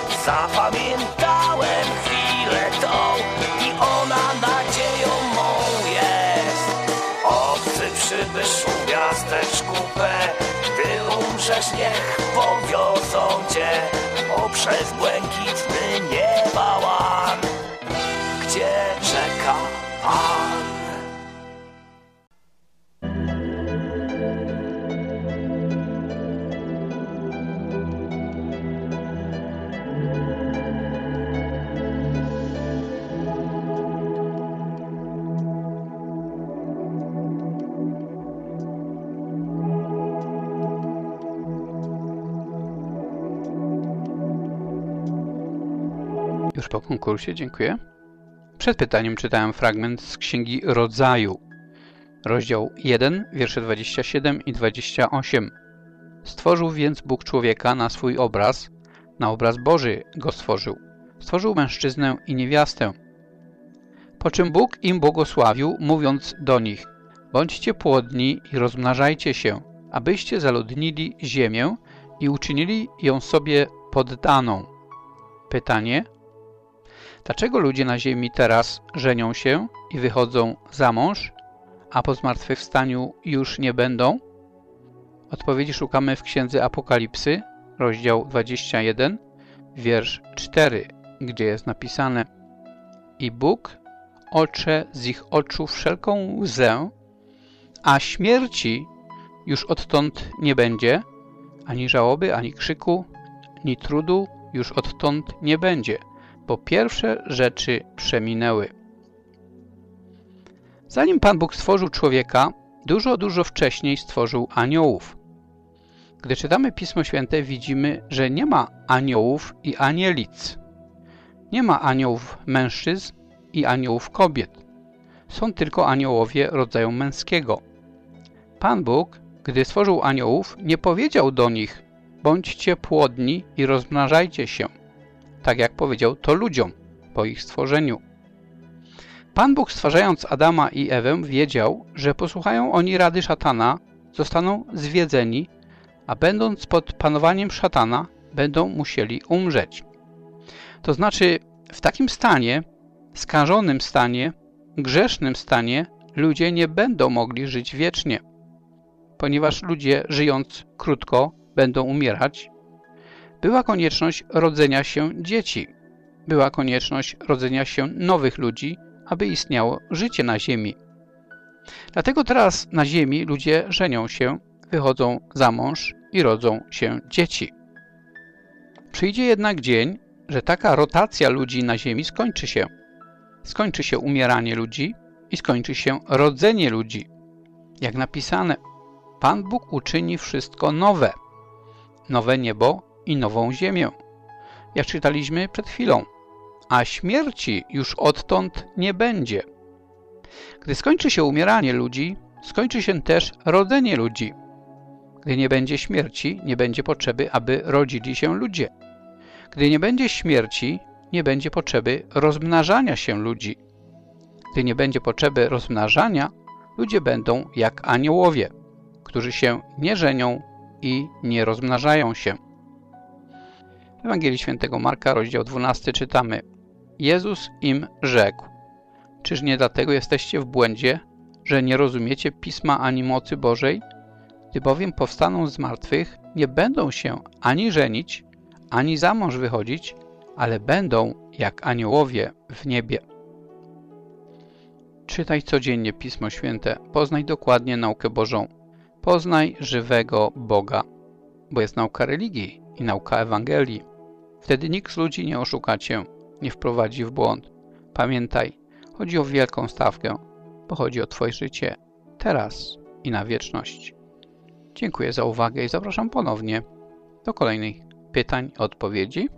Zapamiętałem chwilę tą i ona nadzieją mą jest. Obcy przybyszu w miasteczku P, gdy umrzesz, niech powiozą cię poprzez błękitny nieba łan, gdzie czeka Pan. Już po konkursie, dziękuję. Przed pytaniem czytałem fragment z Księgi Rodzaju, rozdział 1, wiersze 27 i 28. Stworzył więc Bóg człowieka na swój obraz, na obraz Boży go stworzył. Stworzył mężczyznę i niewiastę. Po czym Bóg im błogosławił, mówiąc do nich: bądźcie płodni i rozmnażajcie się, abyście zaludnili ziemię i uczynili ją sobie poddaną. Pytanie: dlaczego ludzie na ziemi teraz żenią się i wychodzą za mąż, a po zmartwychwstaniu już nie będą? Odpowiedzi szukamy w Księdze Apokalipsy, rozdział 21, wiersz 4, gdzie jest napisane: i Bóg otrze z ich oczu wszelką łzę, a śmierci już odtąd nie będzie, ani żałoby, ani krzyku, ni trudu już odtąd nie będzie, bo pierwsze rzeczy przeminęły. Zanim Pan Bóg stworzył człowieka, dużo wcześniej stworzył aniołów. Gdy czytamy Pismo Święte, widzimy, że nie ma aniołów i anielic. Nie ma aniołów mężczyzn i aniołów kobiet. Są tylko aniołowie rodzaju męskiego. Pan Bóg, gdy stworzył aniołów, nie powiedział do nich: bądźcie płodni i rozmnażajcie się. tak jak powiedział to ludziom po ich stworzeniu. Pan Bóg, stwarzając Adama i Ewę, wiedział, że posłuchają oni rady szatana, zostaną zwiedzeni, a będąc pod panowaniem szatana, będą musieli umrzeć. To znaczy, w takim stanie, skażonym stanie, grzesznym stanie, ludzie nie będą mogli żyć wiecznie. Ponieważ ludzie, żyjąc krótko, będą umierać, była konieczność rodzenia się dzieci. Była konieczność rodzenia się nowych ludzi, aby istniało życie na ziemi. Dlatego teraz na ziemi ludzie żenią się, wychodzą za mąż i rodzą się dzieci. Przyjdzie jednak dzień, że taka rotacja ludzi na ziemi skończy się. Skończy się umieranie ludzi i skończy się rodzenie ludzi. Jak napisane, Pan Bóg uczyni wszystko nowe. Nowe niebo i nową ziemię. Jak czytaliśmy przed chwilą. A śmierci już odtąd nie będzie. Gdy skończy się umieranie ludzi, skończy się też rodzenie ludzi. Gdy nie będzie śmierci, nie będzie potrzeby, aby rodzili się ludzie. Gdy nie będzie śmierci, nie będzie potrzeby rozmnażania się ludzi. Gdy nie będzie potrzeby rozmnażania, ludzie będą jak aniołowie, którzy się nie żenią i nie rozmnażają się. W Ewangelii Świętego Marka, rozdział 12, czytamy: Jezus im rzekł: Czyż nie dlatego jesteście w błędzie, że nie rozumiecie Pisma ani mocy Bożej? Gdy bowiem powstaną z martwych, nie będą się ani żenić, ani za mąż wychodzić, ale będą jak aniołowie w niebie. Czytaj codziennie Pismo Święte, poznaj dokładnie naukę Bożą, poznaj żywego Boga, bo jest nauka religii i nauka Ewangelii. Wtedy nikt z ludzi nie oszuka cię, nie wprowadzi w błąd. Pamiętaj, chodzi o wielką stawkę, bo chodzi o twoje życie teraz i na wieczność. Dziękuję za uwagę i zapraszam ponownie do kolejnych pytań i odpowiedzi.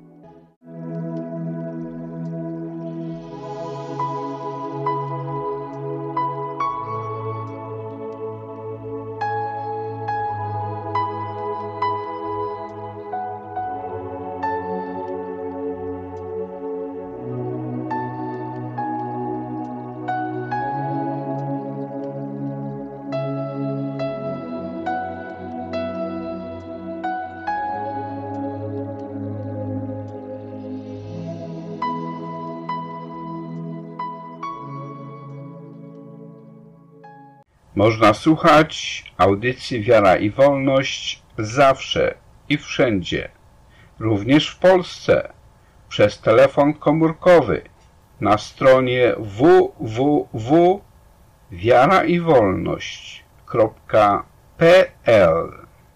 Można słuchać audycji Wiara i Wolność zawsze i wszędzie, również w Polsce, przez telefon komórkowy na stronie www.wiaraiwolność.pl.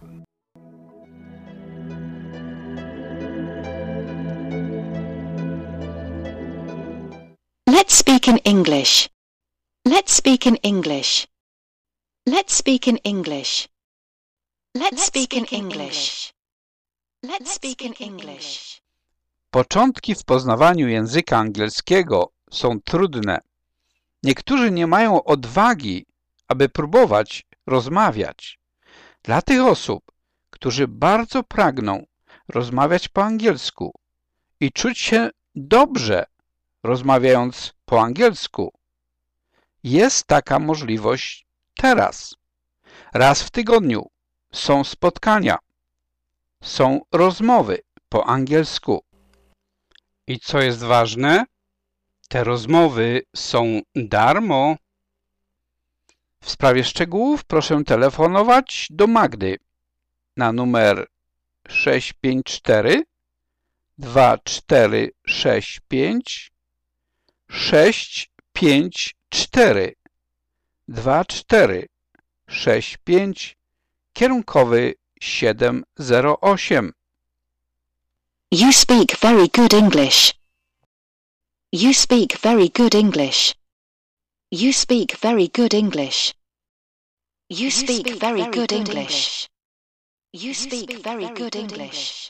Let's speak in English. Let's speak in English. Let's speak in English. Let's speak in English. Let's speak in English. Początki w poznawaniu języka angielskiego są trudne. Niektórzy nie mają odwagi, aby próbować rozmawiać. Dla tych osób, którzy bardzo pragną rozmawiać po angielsku i czuć się dobrze rozmawiając po angielsku, jest taka możliwość teraz. Raz w tygodniu są spotkania, są rozmowy po angielsku. I co jest ważne? Te rozmowy są darmo. W sprawie szczegółów proszę telefonować do Magdy na numer 654 2465 654 2465 kierunkowy 708. You speak very good English. You speak very good English. You speak very good English. You speak very good English. You speak very good English.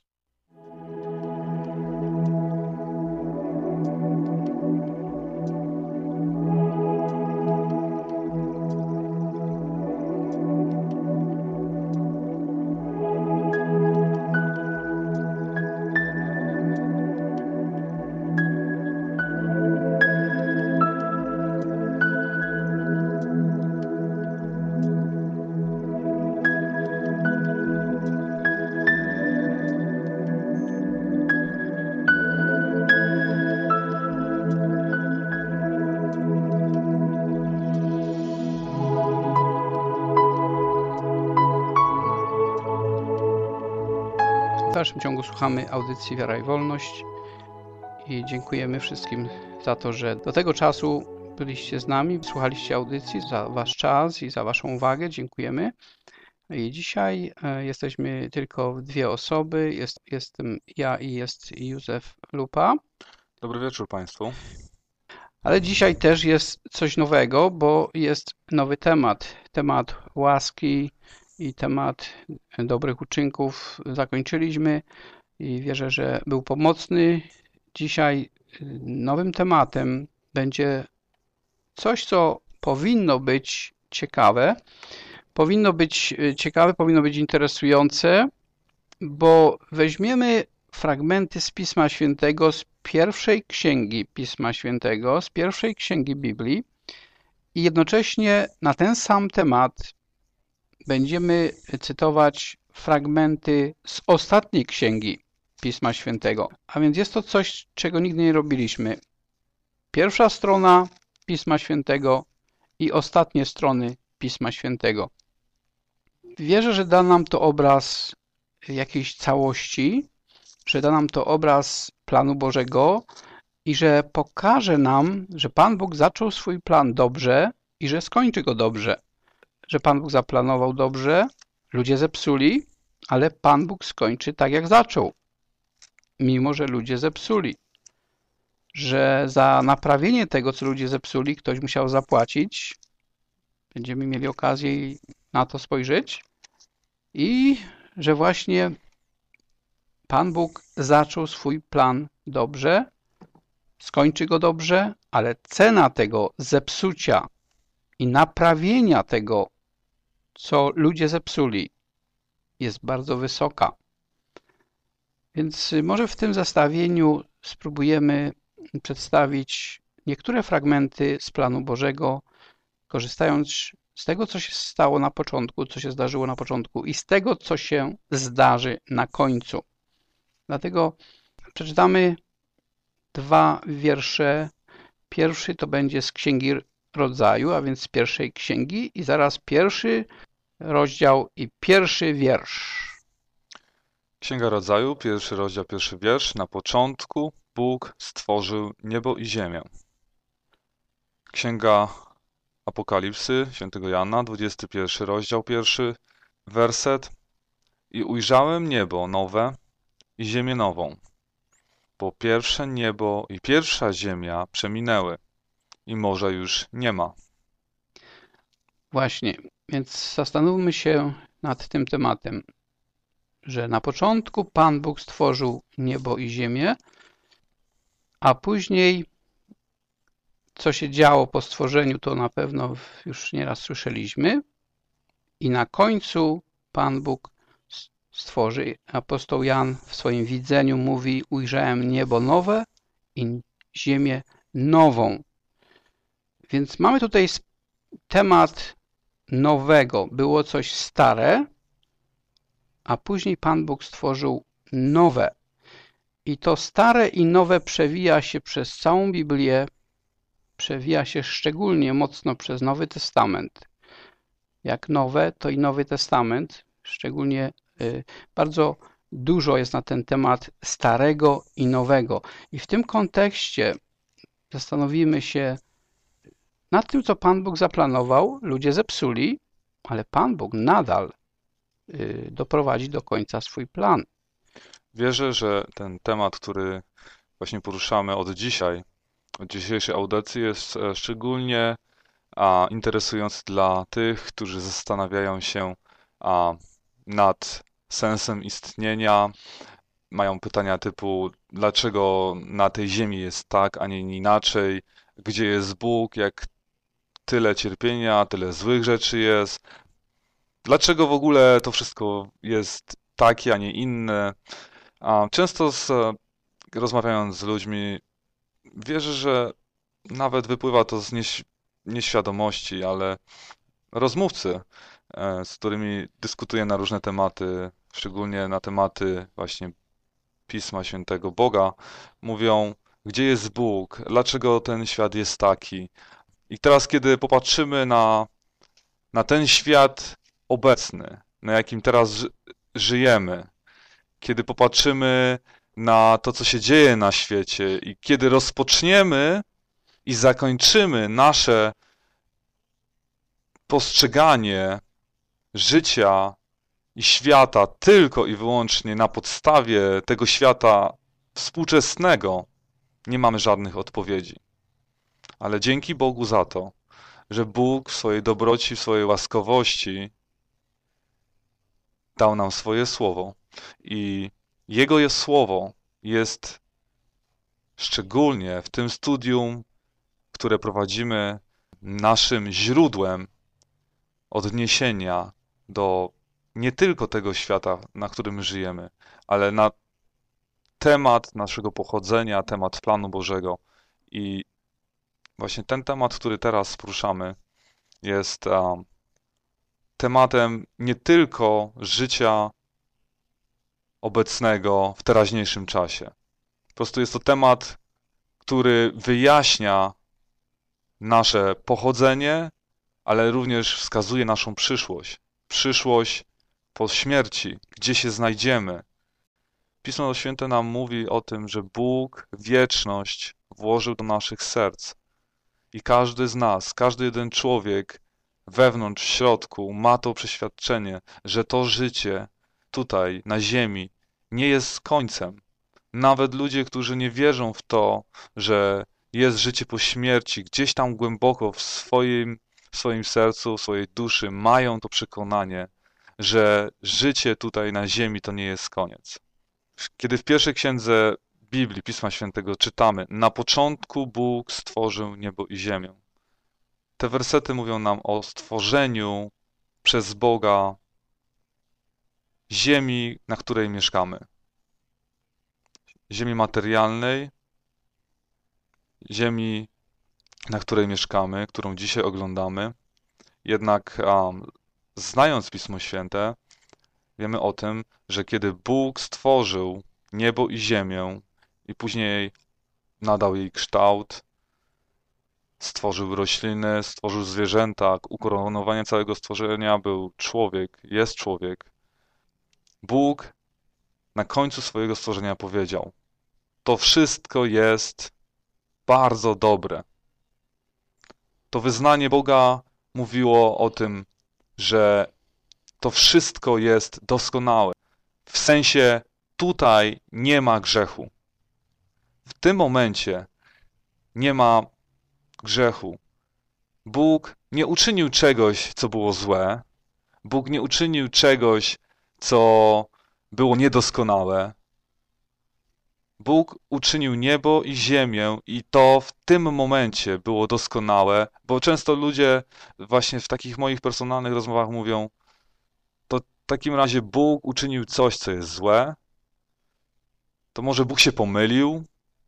dalszym ciągu słuchamy audycji Wiara i Wolność i dziękujemy wszystkim za to, że do tego czasu byliście z nami, słuchaliście audycji, za wasz czas i za waszą uwagę. Dziękujemy. I dzisiaj jesteśmy tylko dwie osoby. Jestem ja i jest Józef Lupa. Dobry wieczór Państwu. Ale dzisiaj też jest coś nowego, bo jest nowy temat. Temat łaski i temat dobrych uczynków zakończyliśmy i wierzę, że był pomocny. Dzisiaj nowym tematem będzie coś, co powinno być ciekawe. Powinno być interesujące, bo weźmiemy fragmenty z Pisma Świętego, z pierwszej księgi Pisma Świętego, z pierwszej księgi Biblii i jednocześnie na ten sam temat będziemy cytować fragmenty z ostatniej księgi Pisma Świętego. A więc jest to coś, czego nigdy nie robiliśmy. Pierwsza strona Pisma Świętego i ostatnie strony Pisma Świętego. Wierzę, że da nam to obraz jakiejś całości, że da nam to obraz planu Bożego i że pokaże nam, że Pan Bóg zaczął swój plan dobrze i że skończy go dobrze. Że Pan Bóg zaplanował dobrze, ludzie zepsuli, ale Pan Bóg skończy tak, jak zaczął, mimo że ludzie zepsuli. Że za naprawienie tego, co ludzie zepsuli, ktoś musiał zapłacić. Będziemy mieli okazję na to spojrzeć. I że właśnie Pan Bóg zaczął swój plan dobrze, skończy go dobrze, ale cena tego zepsucia i naprawienia tego, co ludzie zepsuli, jest bardzo wysoka. Więc może w tym zestawieniu spróbujemy przedstawić niektóre fragmenty z planu Bożego, korzystając z tego, co się stało na początku, co się zdarzyło na początku i z tego, co się zdarzy na końcu. Dlatego przeczytamy dwa wiersze. Pierwszy to będzie z Księgi Rodzaju, a więc z pierwszej księgi i zaraz pierwszy rozdział i pierwszy wiersz. Księga Rodzaju, pierwszy rozdział, pierwszy wiersz. Na początku Bóg stworzył niebo i ziemię. Księga Apokalipsy świętego Jana, 21 rozdział, pierwszy werset. I ujrzałem niebo nowe i ziemię nową, bo pierwsze niebo i pierwsza ziemia przeminęły i morza już nie ma. Właśnie, więc zastanówmy się nad tym tematem, że na początku Pan Bóg stworzył niebo i ziemię, a później co się działo po stworzeniu, to na pewno już nieraz słyszeliśmy. I na końcu Pan Bóg stworzy. Apostoł Jan w swoim widzeniu mówi: ujrzałem niebo nowe i ziemię nową. Więc mamy tutaj temat nowego. Było coś stare, a później Pan Bóg stworzył nowe. I to stare i nowe przewija się przez całą Biblię, przewija się szczególnie mocno przez Nowy Testament. Jak nowe, to i Nowy Testament, szczególnie bardzo dużo jest na ten temat starego i nowego. I w tym kontekście zastanowimy się nad tym, co Pan Bóg zaplanował. Ludzie zepsuli, ale Pan Bóg nadal doprowadzi do końca swój plan. Wierzę, że ten temat, który właśnie poruszamy od dzisiejszej audycji, jest szczególnie interesujący dla tych, którzy zastanawiają się nad sensem istnienia, mają pytania typu: dlaczego na tej ziemi jest tak, a nie inaczej, gdzie jest Bóg, jak tyle cierpienia, tyle złych rzeczy jest, dlaczego w ogóle to wszystko jest takie, a nie inne. Często rozmawiając z ludźmi, wierzę, że nawet wypływa to z nieświadomości, ale rozmówcy, z którymi dyskutuję na różne tematy, szczególnie na tematy właśnie Pisma Świętego, Boga, mówią: gdzie jest Bóg, dlaczego ten świat jest taki. I teraz, kiedy popatrzymy na ten świat obecny, na jakim teraz żyjemy, kiedy popatrzymy na to, co się dzieje na świecie i kiedy rozpoczniemy i zakończymy nasze postrzeganie życia i świata tylko i wyłącznie na podstawie tego świata współczesnego, nie mamy żadnych odpowiedzi. Ale dzięki Bogu za to, że Bóg w swojej dobroci, w swojej łaskawości dał nam swoje słowo i Jego słowo jest szczególnie w tym studium, które prowadzimy, naszym źródłem odniesienia do nie tylko tego świata, na którym żyjemy, ale na temat naszego pochodzenia, temat planu Bożego. I właśnie ten temat, który teraz poruszamy, jest tematem nie tylko życia obecnego w teraźniejszym czasie. Po prostu jest to temat, który wyjaśnia nasze pochodzenie, ale również wskazuje naszą przyszłość. Przyszłość po śmierci, gdzie się znajdziemy. Pismo Święte nam mówi o tym, że Bóg wieczność włożył do naszych serc. I każdy z nas, każdy jeden człowiek wewnątrz, w środku ma to przeświadczenie, że to życie tutaj, na ziemi, nie jest końcem. Nawet ludzie, którzy nie wierzą w to, że jest życie po śmierci, gdzieś tam głęboko w swoim sercu, w swojej duszy mają to przekonanie, że życie tutaj na ziemi to nie jest koniec. Kiedy w pierwszej księdze Biblii, Pisma Świętego czytamy: na początku Bóg stworzył niebo i ziemię. Te wersety mówią nam o stworzeniu przez Boga ziemi, na której mieszkamy. Ziemi materialnej, ziemi, na której mieszkamy, którą dzisiaj oglądamy. Jednak znając Pismo Święte, wiemy o tym, że kiedy Bóg stworzył niebo i ziemię i później nadał jej kształt, stworzył rośliny, stworzył zwierzęta, ukoronowaniem całego stworzenia był człowiek, jest człowiek, Bóg na końcu swojego stworzenia powiedział: to wszystko jest bardzo dobre. To wyznanie Boga mówiło o tym, że to wszystko jest doskonałe. W sensie tutaj nie ma grzechu. W tym momencie nie ma grzechu. Bóg nie uczynił czegoś, co było złe. Bóg nie uczynił czegoś, co było niedoskonałe. Bóg uczynił niebo i ziemię i to w tym momencie było doskonałe, bo często ludzie właśnie w takich moich personalnych rozmowach mówią: to w takim razie Bóg uczynił coś, co jest złe? To może Bóg się pomylił?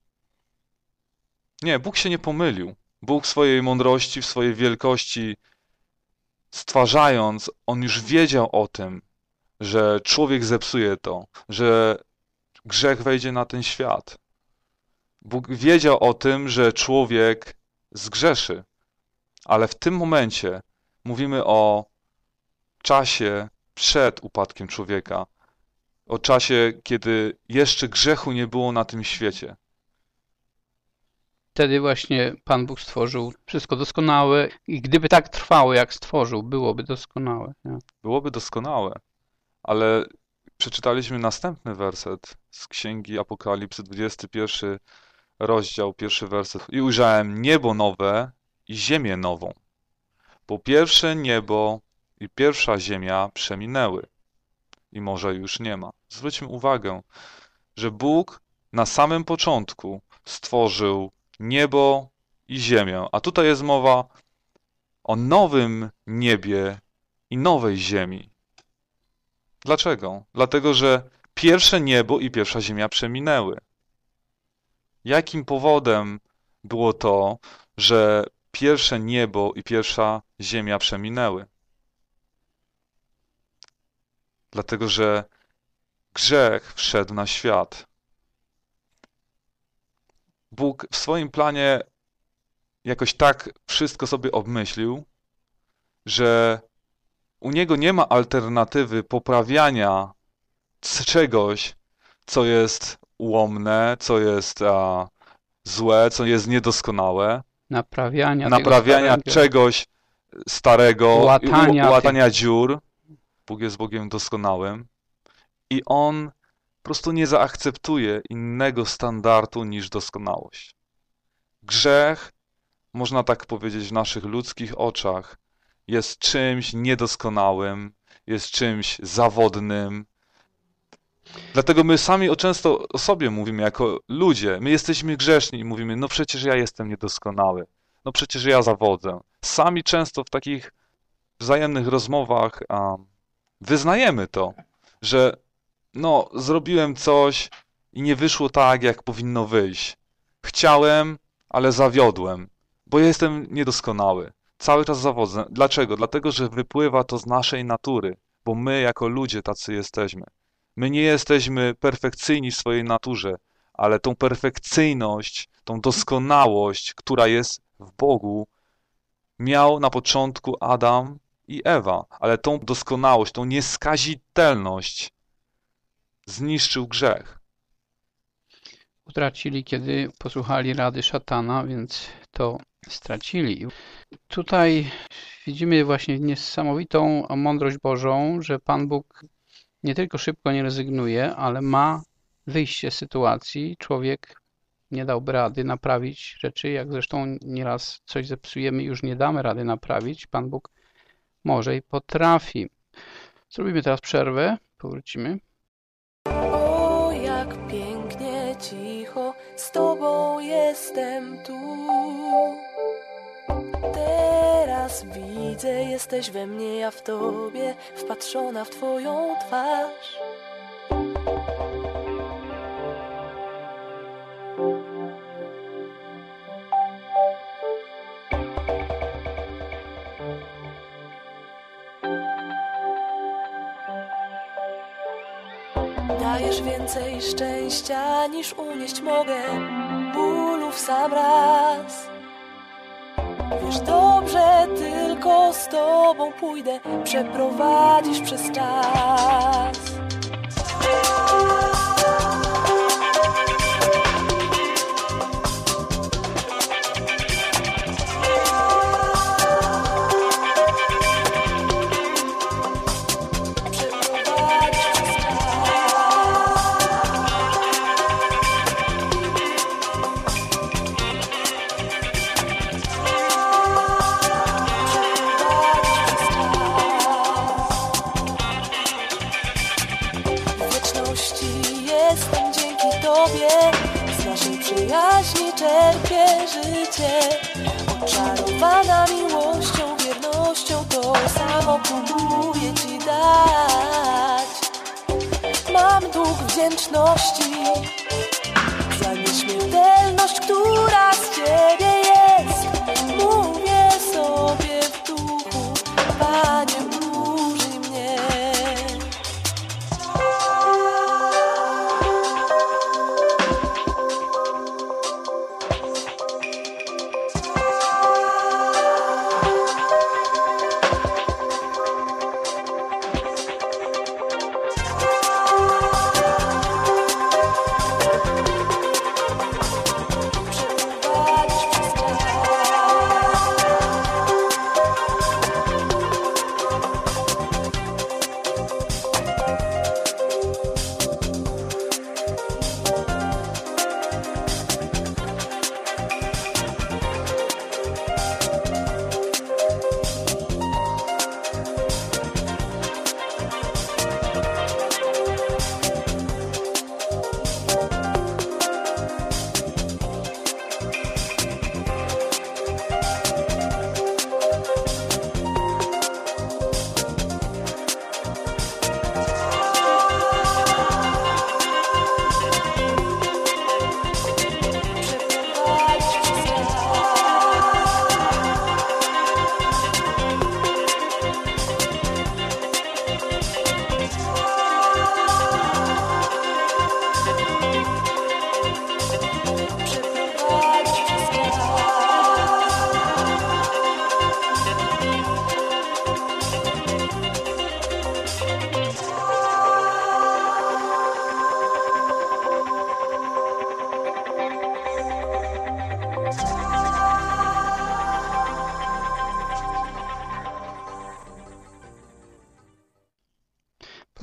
Nie, Bóg się nie pomylił. Bóg w swojej mądrości, w swojej wielkości stwarzając, On już wiedział o tym, że człowiek zepsuje to, że grzech wejdzie na ten świat. Bóg wiedział o tym, że człowiek zgrzeszy, ale w tym momencie mówimy o czasie przed upadkiem człowieka, o czasie, kiedy jeszcze grzechu nie było na tym świecie. Wtedy właśnie Pan Bóg stworzył wszystko doskonałe i gdyby tak trwało, jak stworzył, byłoby doskonałe. Nie? Byłoby doskonałe, ale przeczytaliśmy następny werset z Księgi Apokalipsy, 21 rozdział, 1 werset. I ujrzałem niebo nowe i ziemię nową, bo pierwsze niebo i pierwsza ziemia przeminęły i morza już nie ma. Zwróćmy uwagę, że Bóg na samym początku stworzył niebo i ziemię, a tutaj jest mowa o nowym niebie i nowej ziemi. Dlaczego? Dlatego, że pierwsze niebo i pierwsza ziemia przeminęły. Jakim powodem było to, że pierwsze niebo i pierwsza ziemia przeminęły? Dlatego, że grzech wszedł na świat. Bóg w swoim planie jakoś tak wszystko sobie obmyślił, że u Niego nie ma alternatywy poprawiania czegoś, co jest ułomne, co jest złe, co jest niedoskonałe. Naprawiania czegoś starego, łatania dziur. Bóg jest Bogiem doskonałym i On po prostu nie zaakceptuje innego standardu niż doskonałość. Grzech, można tak powiedzieć w naszych ludzkich oczach, jest czymś niedoskonałym, jest czymś zawodnym. Dlatego my sami często o sobie mówimy jako ludzie, my jesteśmy grzeszni i mówimy, no przecież ja jestem niedoskonały, no przecież ja zawodzę. Sami często w takich wzajemnych rozmowach wyznajemy to, że no zrobiłem coś i nie wyszło tak, jak powinno wyjść. Chciałem, ale zawiodłem, bo ja jestem niedoskonały. Cały czas zawodzę. Dlaczego? Dlatego, że wypływa to z naszej natury, bo my jako ludzie tacy jesteśmy. My nie jesteśmy perfekcyjni w swojej naturze, ale tą perfekcyjność, tą doskonałość, która jest w Bogu, miał na początku Adam i Ewa, ale tą doskonałość, tą nieskazitelność zniszczył grzech. Utracili, kiedy posłuchali rady szatana, więc to stracili. Tutaj widzimy właśnie niesamowitą mądrość Bożą, że Pan Bóg nie tylko szybko nie rezygnuje, ale ma wyjście z sytuacji. Człowiek nie dałby rady naprawić rzeczy, jak zresztą nieraz coś zepsujemy i już nie damy rady naprawić. Pan Bóg może i potrafi. Zrobimy teraz przerwę, powrócimy. O, jak pięknie, cicho, z Tobą jestem tu. Teraz widzę, jesteś we mnie, ja w Tobie, wpatrzona w Twoją twarz. Dajesz więcej szczęścia niż unieść mogę, bólu w sam raz. Wiesz dobrze, tylko z Tobą pójdę, przeprowadzisz przez czas. Czerpię życie, oczarowana miłością, wiernością, to samo próbuję Ci dać. Mam dług wdzięczności za nieśmiertelność, która z Ciebie jest. Mówię sobie w duchu, Panie, użyj mnie.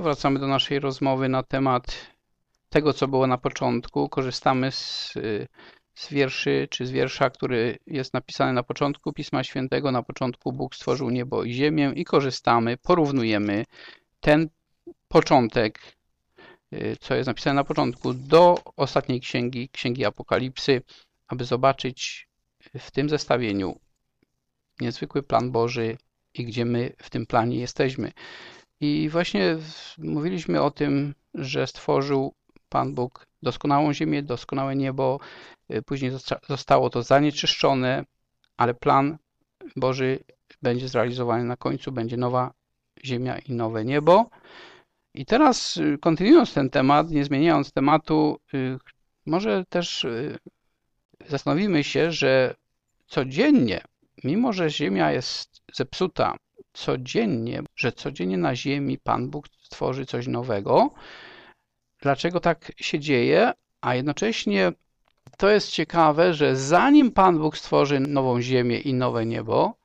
Wracamy do naszej rozmowy na temat tego, co było na początku. Korzystamy z wierszy, czy z wiersza, który jest napisany na początku Pisma Świętego. Na początku Bóg stworzył niebo i ziemię i korzystamy, porównujemy ten początek, co jest napisane na początku, do ostatniej księgi Apokalipsy, aby zobaczyć w tym zestawieniu niezwykły plan Boży i gdzie my w tym planie jesteśmy. I właśnie mówiliśmy o tym, że stworzył Pan Bóg doskonałą ziemię, doskonałe niebo, później zostało to zanieczyszczone, ale plan Boży będzie zrealizowany na końcu, będzie nowa ziemia i nowe niebo. I teraz kontynuując ten temat, nie zmieniając tematu, może też zastanowimy się, że codziennie, mimo że ziemia jest zepsuta, że codziennie na ziemi Pan Bóg tworzy coś nowego. Dlaczego tak się dzieje? A jednocześnie to jest ciekawe, że zanim Pan Bóg stworzy nową ziemię i nowe niebo,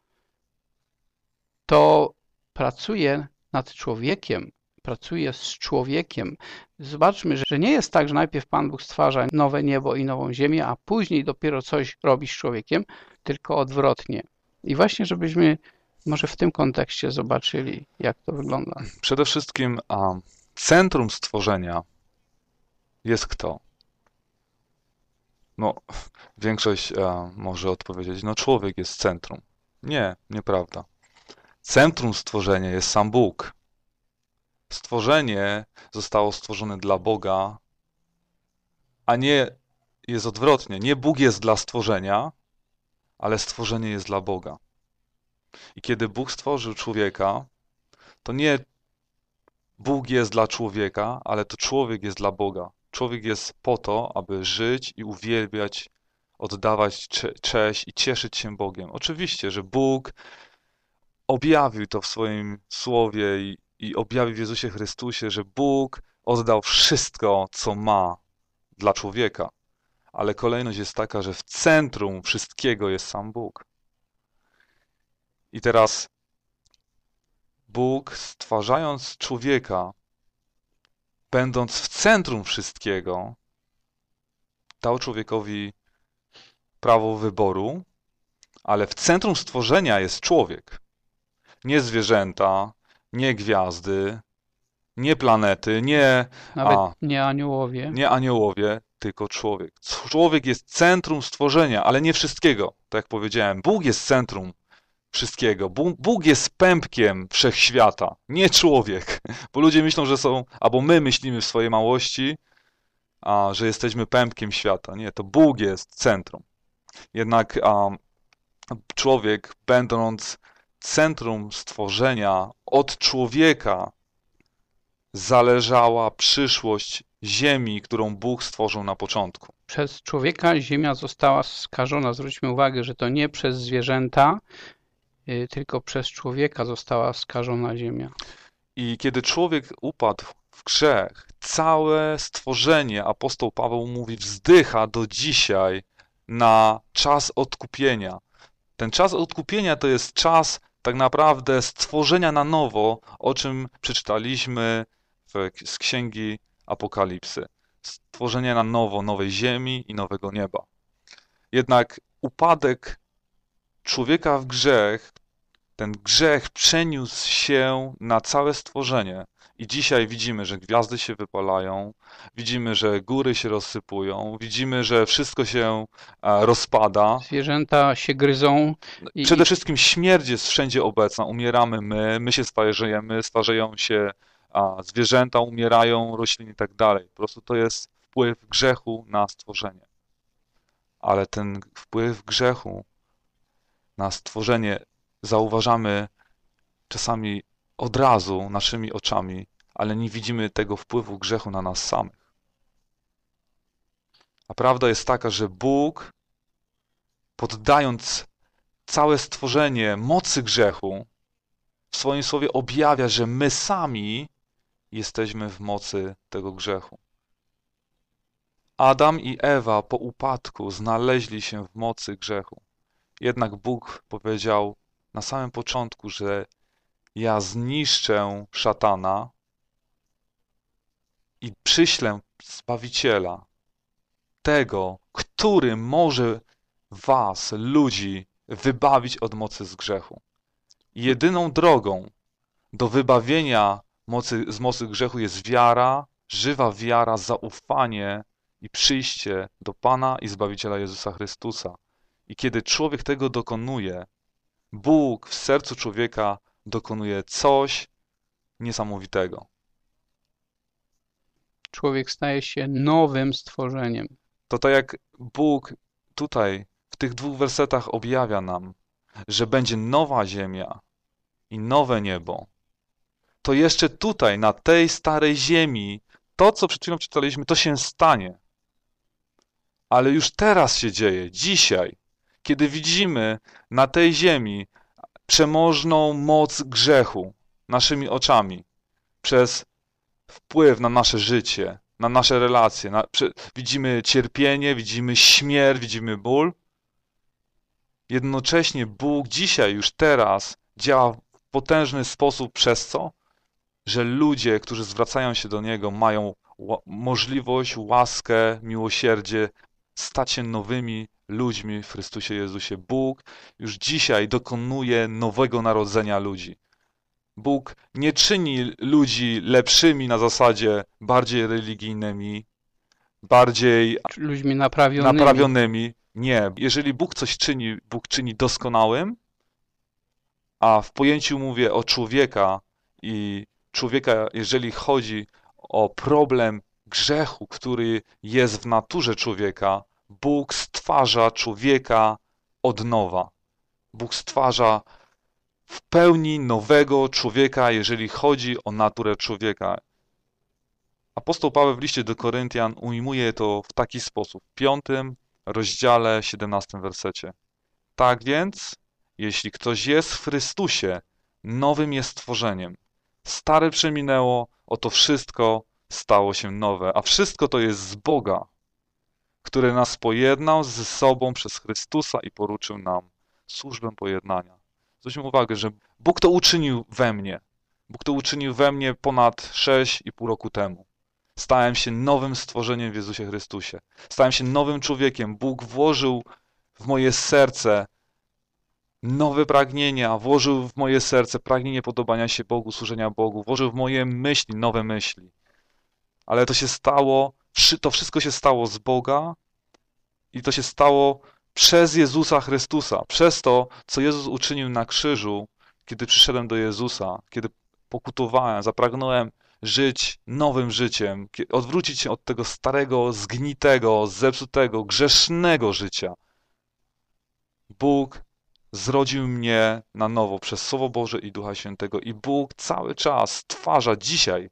to pracuje nad człowiekiem, pracuje z człowiekiem. Zobaczmy, że nie jest tak, że najpierw Pan Bóg stwarza nowe niebo i nową ziemię, a później dopiero coś robi z człowiekiem, tylko odwrotnie. I właśnie, żebyśmy może w tym kontekście zobaczyli, jak to wygląda. Przede wszystkim centrum stworzenia jest kto? No, większość może odpowiedzieć, no człowiek jest centrum. Nie, nieprawda. Centrum stworzenia jest sam Bóg. Stworzenie zostało stworzone dla Boga, a nie jest odwrotnie. Nie Bóg jest dla stworzenia, ale stworzenie jest dla Boga. I kiedy Bóg stworzył człowieka, to nie Bóg jest dla człowieka, ale to człowiek jest dla Boga. Człowiek jest po to, aby żyć i uwielbiać, oddawać cześć i cieszyć się Bogiem. Oczywiście, że Bóg objawił to w swoim Słowie i objawił w Jezusie Chrystusie, że Bóg oddał wszystko, co ma dla człowieka. Ale kolejność jest taka, że w centrum wszystkiego jest sam Bóg. I teraz Bóg, stwarzając człowieka, będąc w centrum wszystkiego, dał człowiekowi prawo wyboru, ale w centrum stworzenia jest człowiek. Nie zwierzęta, nie gwiazdy, nie planety, nawet nie aniołowie. Nie aniołowie, tylko człowiek. Człowiek jest centrum stworzenia, ale nie wszystkiego. Tak jak powiedziałem, Bóg jest centrum wszystkiego. Bóg jest pępkiem wszechświata, nie człowiek. Bo ludzie myślą, że są, albo my myślimy w swojej małości, że jesteśmy pępkiem świata. Nie, to Bóg jest centrum. Jednak człowiek, będąc centrum stworzenia, od człowieka zależała przyszłość ziemi, którą Bóg stworzył na początku. Przez człowieka ziemia została skażona. Zwróćmy uwagę, że to nie przez zwierzęta, tylko przez człowieka została skażona ziemia. I kiedy człowiek upadł w grzech, całe stworzenie, apostoł Paweł mówi, wzdycha do dzisiaj na czas odkupienia. Ten czas odkupienia to jest czas tak naprawdę stworzenia na nowo, o czym przeczytaliśmy z księgi Apokalipsy. Stworzenie na nowo nowej ziemi i nowego nieba. Jednak upadek człowieka w grzech, ten grzech przeniósł się na całe stworzenie. I dzisiaj widzimy, że gwiazdy się wypalają, widzimy, że góry się rozsypują, widzimy, że wszystko się rozpada. Zwierzęta się gryzą. Przede wszystkim śmierć jest wszędzie obecna. Umieramy my się starzejemy, starzeją się zwierzęta, umierają, rośliny i tak dalej. Po prostu to jest wpływ grzechu na stworzenie. Ale ten wpływ grzechu na stworzenie zauważamy czasami od razu naszymi oczami, ale nie widzimy tego wpływu grzechu na nas samych. A prawda jest taka, że Bóg, poddając całe stworzenie mocy grzechu, w swoim słowie objawia, że my sami jesteśmy w mocy tego grzechu. Adam i Ewa po upadku znaleźli się w mocy grzechu. Jednak Bóg powiedział na samym początku, że ja zniszczę szatana, i przyślę Zbawiciela, tego, który może was, ludzi, wybawić od mocy z grzechu. Jedyną drogą do wybawienia z mocy grzechu jest wiara, żywa wiara, zaufanie i przyjście do Pana i Zbawiciela Jezusa Chrystusa. I kiedy człowiek tego dokonuje, Bóg w sercu człowieka dokonuje coś niesamowitego. Człowiek staje się nowym stworzeniem. To tak jak Bóg tutaj w tych 2 wersetach objawia nam, że będzie nowa ziemia i nowe niebo, to jeszcze tutaj, na tej starej ziemi, to, co przed chwilą czytaliśmy, to się stanie. Ale już teraz się dzieje, dzisiaj, kiedy widzimy na tej ziemi przemożną moc grzechu naszymi oczami, przez wpływ na nasze życie, na nasze relacje. Widzimy cierpienie, widzimy śmierć, widzimy ból. Jednocześnie Bóg dzisiaj, już teraz działa w potężny sposób przez co? Że ludzie, którzy zwracają się do Niego, mają możliwość, łaskę, miłosierdzie stać się nowymi ludźmi w Chrystusie Jezusie. Bóg już dzisiaj dokonuje nowego narodzenia ludzi. Bóg nie czyni ludzi lepszymi na zasadzie bardziej religijnymi, bardziej ludźmi naprawionymi. Nie. Jeżeli Bóg coś czyni, Bóg czyni doskonałym, a w pojęciu mówię o człowieka i człowieka, jeżeli chodzi o problem grzechu, który jest w naturze człowieka, Bóg stwarza człowieka od nowa. Bóg stwarza w pełni nowego człowieka, jeżeli chodzi o naturę człowieka. Apostoł Paweł w liście do Koryntian ujmuje to w taki sposób. W 5 rozdziale, 17 wersecie. Tak więc, jeśli ktoś jest w Chrystusie, nowym jest stworzeniem. Stare przeminęło, oto wszystko stało się nowe. A wszystko to jest z Boga, który nas pojednał ze sobą przez Chrystusa i poruczył nam służbę pojednania. Zwróćmy uwagę, że Bóg to uczynił we mnie. Bóg to uczynił we mnie ponad 6,5 roku temu. Stałem się nowym stworzeniem w Jezusie Chrystusie. Stałem się nowym człowiekiem. Bóg włożył w moje serce nowe pragnienia, włożył w moje serce pragnienie podobania się Bogu, służenia Bogu, włożył w moje myśli nowe myśli. Ale to się stało, to wszystko się stało z Boga i to się stało przez Jezusa Chrystusa, przez to, co Jezus uczynił na krzyżu, kiedy przyszedłem do Jezusa, kiedy pokutowałem, zapragnąłem żyć nowym życiem, odwrócić się od tego starego, zgnitego, zepsutego, grzesznego życia. Bóg zrodził mnie na nowo przez Słowo Boże i Ducha Świętego i Bóg cały czas stwarza dzisiaj.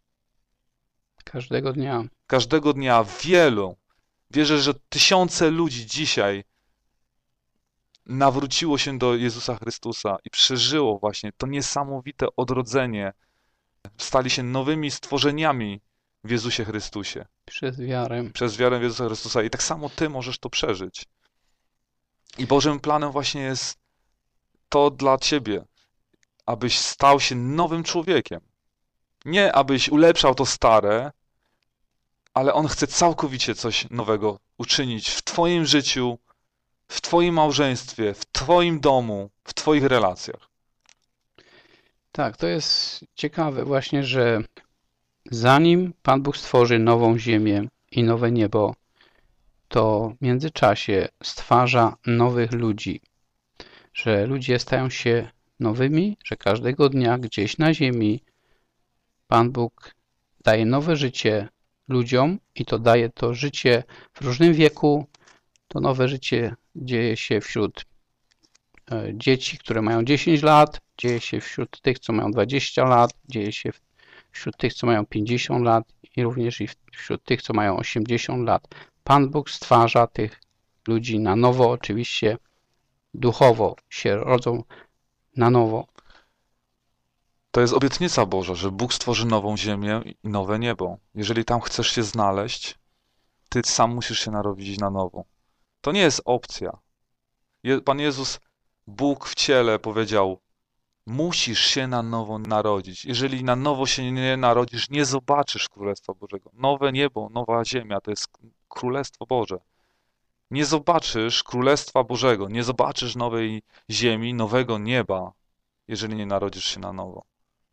Każdego dnia wielu. Wierzę, że tysiące ludzi dzisiaj nawróciło się do Jezusa Chrystusa i przeżyło właśnie to niesamowite odrodzenie. Stali się nowymi stworzeniami w Jezusie Chrystusie. Przez wiarę. Przez wiarę w Jezusa Chrystusa. I tak samo ty możesz to przeżyć. I Bożym planem właśnie jest to dla ciebie, abyś stał się nowym człowiekiem. Nie abyś ulepszał to stare, ale On chce całkowicie coś nowego uczynić w twoim życiu, w twoim małżeństwie, w twoim domu, w twoich relacjach. Tak, to jest ciekawe właśnie, że zanim Pan Bóg stworzy nową ziemię i nowe niebo, to w międzyczasie stwarza nowych ludzi, że ludzie stają się nowymi, że każdego dnia gdzieś na ziemi Pan Bóg daje nowe życie ludziom i to daje to życie w różnym wieku. To nowe życie dzieje się wśród dzieci, które mają 10 lat, dzieje się wśród tych, co mają 20 lat, dzieje się wśród tych, co mają 50 lat i również i wśród tych, co mają 80 lat. Pan Bóg stwarza tych ludzi na nowo, oczywiście duchowo się rodzą na nowo. To jest obietnica Boża, że Bóg stworzy nową ziemię i nowe niebo. Jeżeli tam chcesz się znaleźć, ty sam musisz się narodzić na nowo. To nie jest opcja. Pan Jezus, Bóg w ciele powiedział, Musisz się na nowo narodzić. Jeżeli na nowo się nie narodzisz, nie zobaczysz Królestwa Bożego. Nowe niebo, nowa ziemia to jest Królestwo Boże. Nie zobaczysz Królestwa Bożego, nie zobaczysz nowej ziemi, nowego nieba, jeżeli nie narodzisz się na nowo.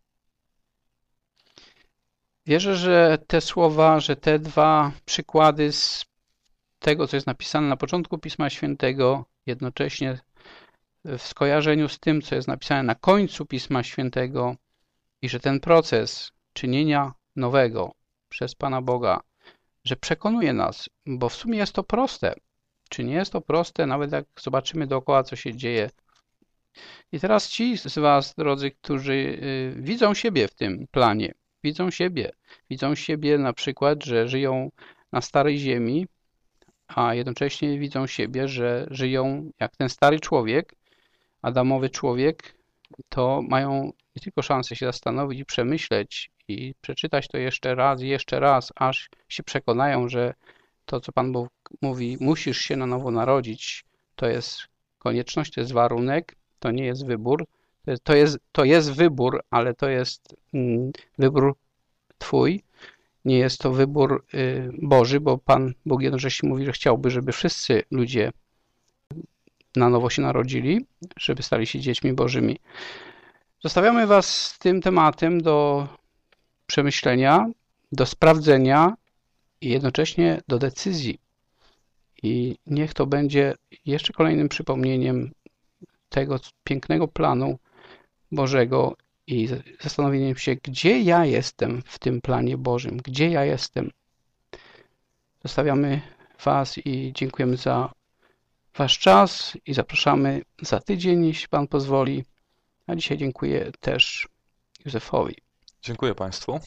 Wierzę, że te słowa, że te dwa przykłady z tego, co jest napisane na początku Pisma Świętego, jednocześnie w skojarzeniu z tym, co jest napisane na końcu Pisma Świętego i że ten proces czynienia nowego przez Pana Boga, że przekonuje nas, bo w sumie jest to proste. Czy nie jest to proste, nawet jak zobaczymy dookoła, co się dzieje. I teraz ci z was, drodzy, którzy widzą siebie w tym planie, widzą siebie na przykład, że żyją na starej ziemi, a jednocześnie widzą siebie, że żyją jak ten stary człowiek, Adamowy człowiek, to mają nie tylko szansę się zastanowić i przemyśleć i przeczytać to jeszcze raz, aż się przekonają, że to, co Pan Bóg mówi, musisz się na nowo narodzić, to jest konieczność, to jest warunek, to nie jest wybór, to jest wybór, ale to jest wybór Twój, nie jest to wybór Boży, bo Pan Bóg jednocześnie mówi, że chciałby, żeby wszyscy ludzie na nowo się narodzili, żeby stali się dziećmi Bożymi. Zostawiamy Was z tym tematem do przemyślenia, do sprawdzenia i jednocześnie do decyzji. I niech to będzie jeszcze kolejnym przypomnieniem tego pięknego planu Bożego i zastanowieniem się, gdzie ja jestem w tym planie Bożym, gdzie ja jestem. Zostawiamy Was i dziękujemy za Wasz czas i zapraszamy za tydzień, jeśli Pan pozwoli. A dzisiaj dziękuję też Józefowi. Dziękuję Państwu.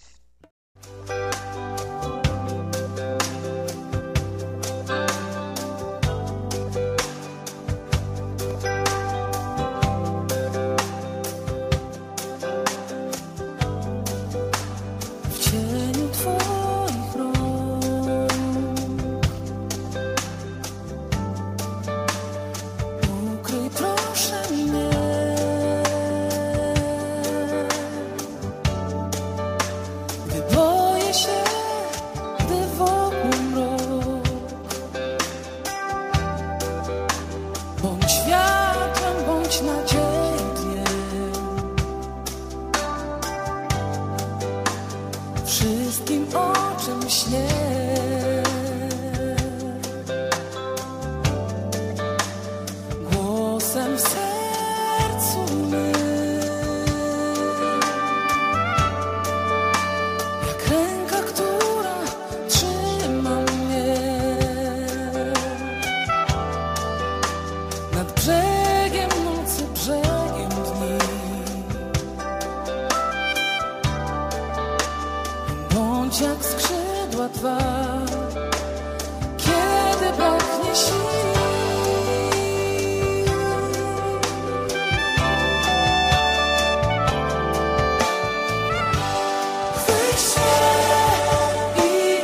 Wszystkim, o czym śnię, głosem w sercu mym, jak ręka, która trzyma mnie nad brzegiem nocy, brzegiem dni. Bądź jak skrzydła Twa, kiedy braknie sił. Chwyć się i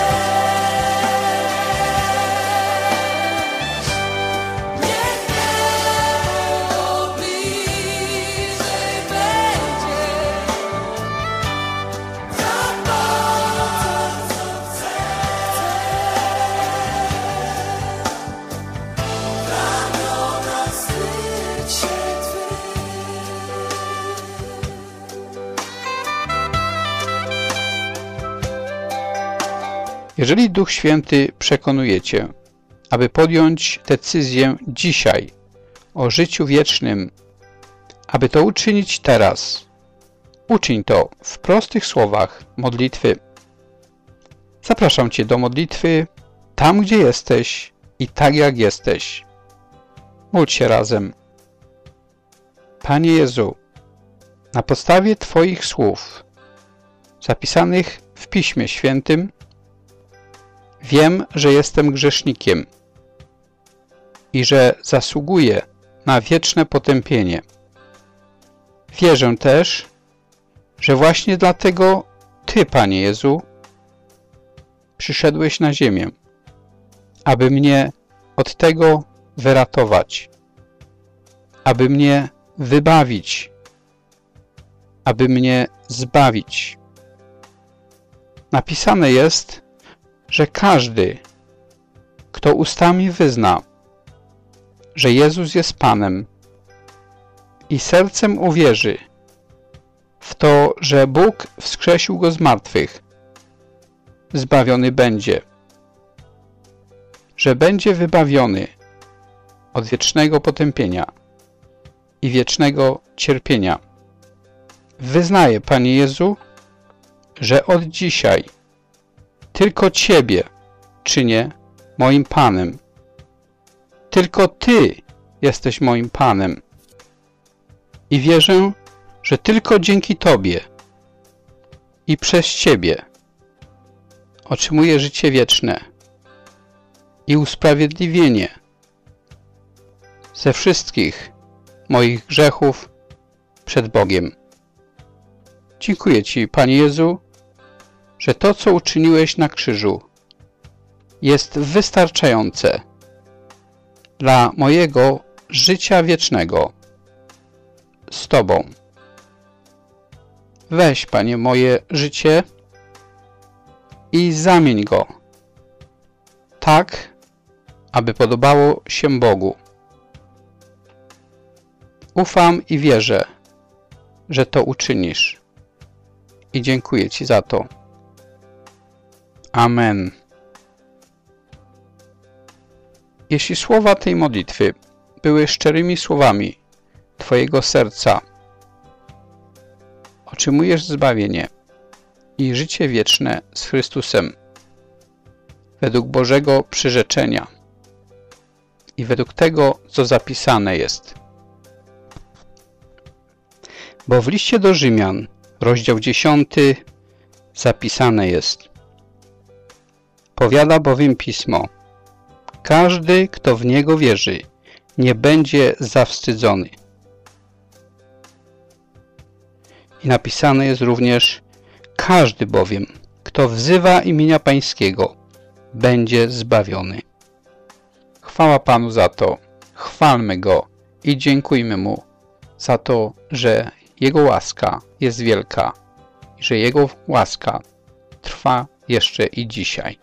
niech niebo bliżej będzie. Jeżeli Duch Święty przekonuje Cię, aby podjąć decyzję dzisiaj o życiu wiecznym, aby to uczynić teraz, uczyń to w prostych słowach modlitwy. Zapraszam Cię do modlitwy tam, gdzie jesteś i tak, jak jesteś. Módl się razem. Panie Jezu, na podstawie Twoich słów zapisanych w Piśmie Świętym wiem, że jestem grzesznikiem i że zasługuję na wieczne potępienie. Wierzę też, że właśnie dlatego Ty, Panie Jezu, przyszedłeś na ziemię, aby mnie od tego wyratować, aby mnie wybawić aby mnie zbawić. Napisane jest, że każdy, kto ustami wyzna, że Jezus jest Panem i sercem uwierzy w to, że Bóg wskrzesił Go z martwych, zbawiony będzie, że będzie wybawiony od wiecznego potępienia i wiecznego cierpienia. Wyznaję, Panie Jezu, że od dzisiaj tylko Ciebie czynię moim Panem. Tylko Ty jesteś moim Panem. I wierzę, że tylko dzięki Tobie i przez Ciebie otrzymuję życie wieczne i usprawiedliwienie ze wszystkich moich grzechów przed Bogiem. Dziękuję Ci, Panie Jezu, że to, co uczyniłeś na krzyżu, jest wystarczające dla mojego życia wiecznego z Tobą. Weź, Panie, moje życie i zamień go tak, aby podobało się Bogu. Ufam i wierzę, że to uczynisz. I dziękuję Ci za to. Amen. Jeśli słowa tej modlitwy były szczerymi słowami Twojego serca, otrzymujesz zbawienie i życie wieczne z Chrystusem według Bożego przyrzeczenia i według tego, co zapisane jest. Bo w liście do Rzymian, rozdział 10, zapisane jest: powiada bowiem Pismo: każdy, kto w Niego wierzy, nie będzie zawstydzony. I napisane jest również: każdy bowiem, kto wzywa imienia Pańskiego, będzie zbawiony. Chwała Panu za to, chwalmy Go i dziękujmy Mu za to, że Jego łaska jest wielka i że Jego łaska trwa jeszcze i dzisiaj.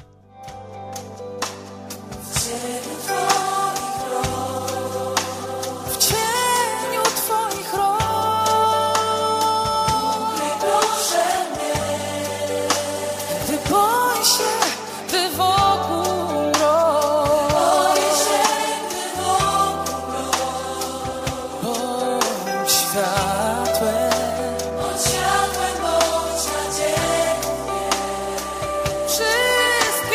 Wszystko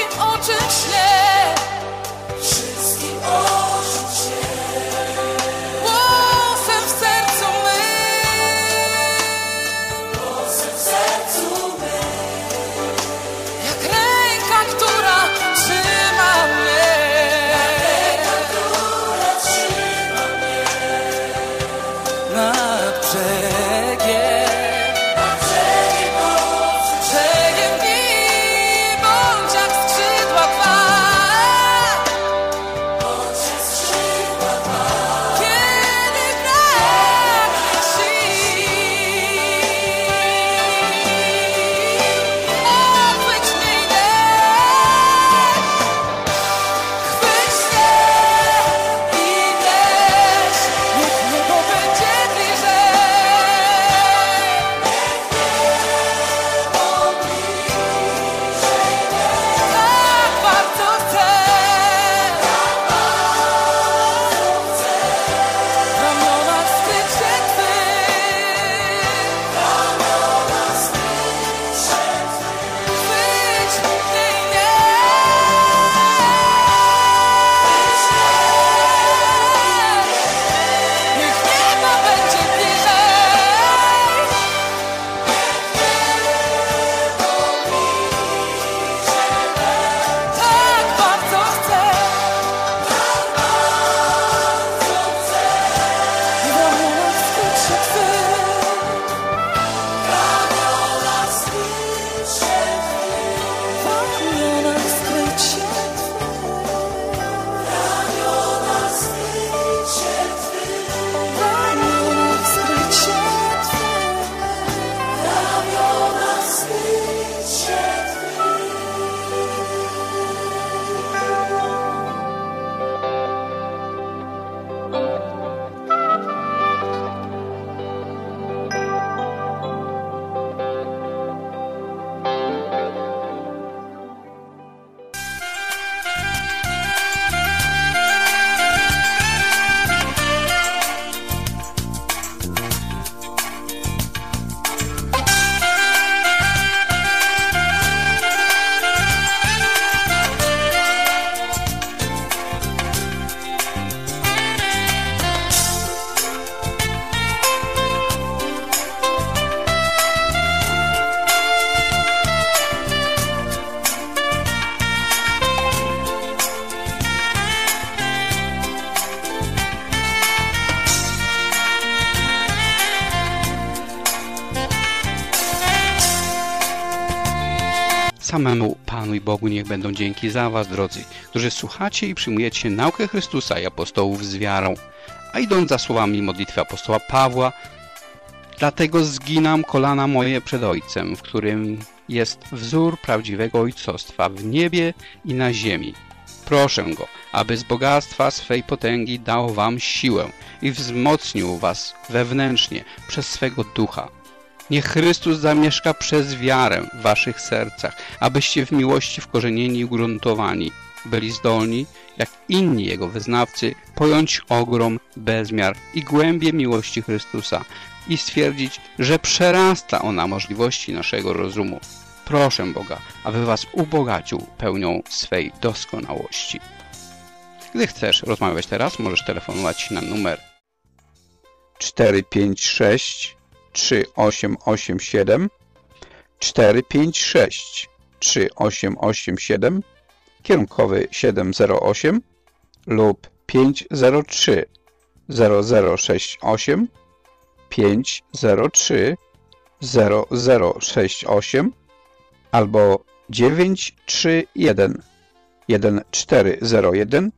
Samemu Panu i Bogu niech będą dzięki za was, drodzy, którzy słuchacie i przyjmujecie naukę Chrystusa i apostołów z wiarą, a idąc za słowami modlitwy apostoła Pawła, dlatego zginam kolana moje przed Ojcem, w którym jest wzór prawdziwego ojcostwa w niebie i na ziemi. Proszę Go, aby z bogactwa swej potęgi dał wam siłę i wzmocnił was wewnętrznie przez swego ducha. Niech Chrystus zamieszka przez wiarę w waszych sercach, abyście w miłości wkorzenieni i ugruntowani byli zdolni, jak inni Jego wyznawcy, pojąć ogrom, bezmiar i głębię miłości Chrystusa i stwierdzić, że przerasta ona możliwości naszego rozumu. Proszę Boga, aby was ubogacił pełnią swej doskonałości. Gdy chcesz rozmawiać teraz, możesz telefonować na numer 456 3887 456 3887 kierunkowy 708 lub 503 0068 503 0068 albo 931 1401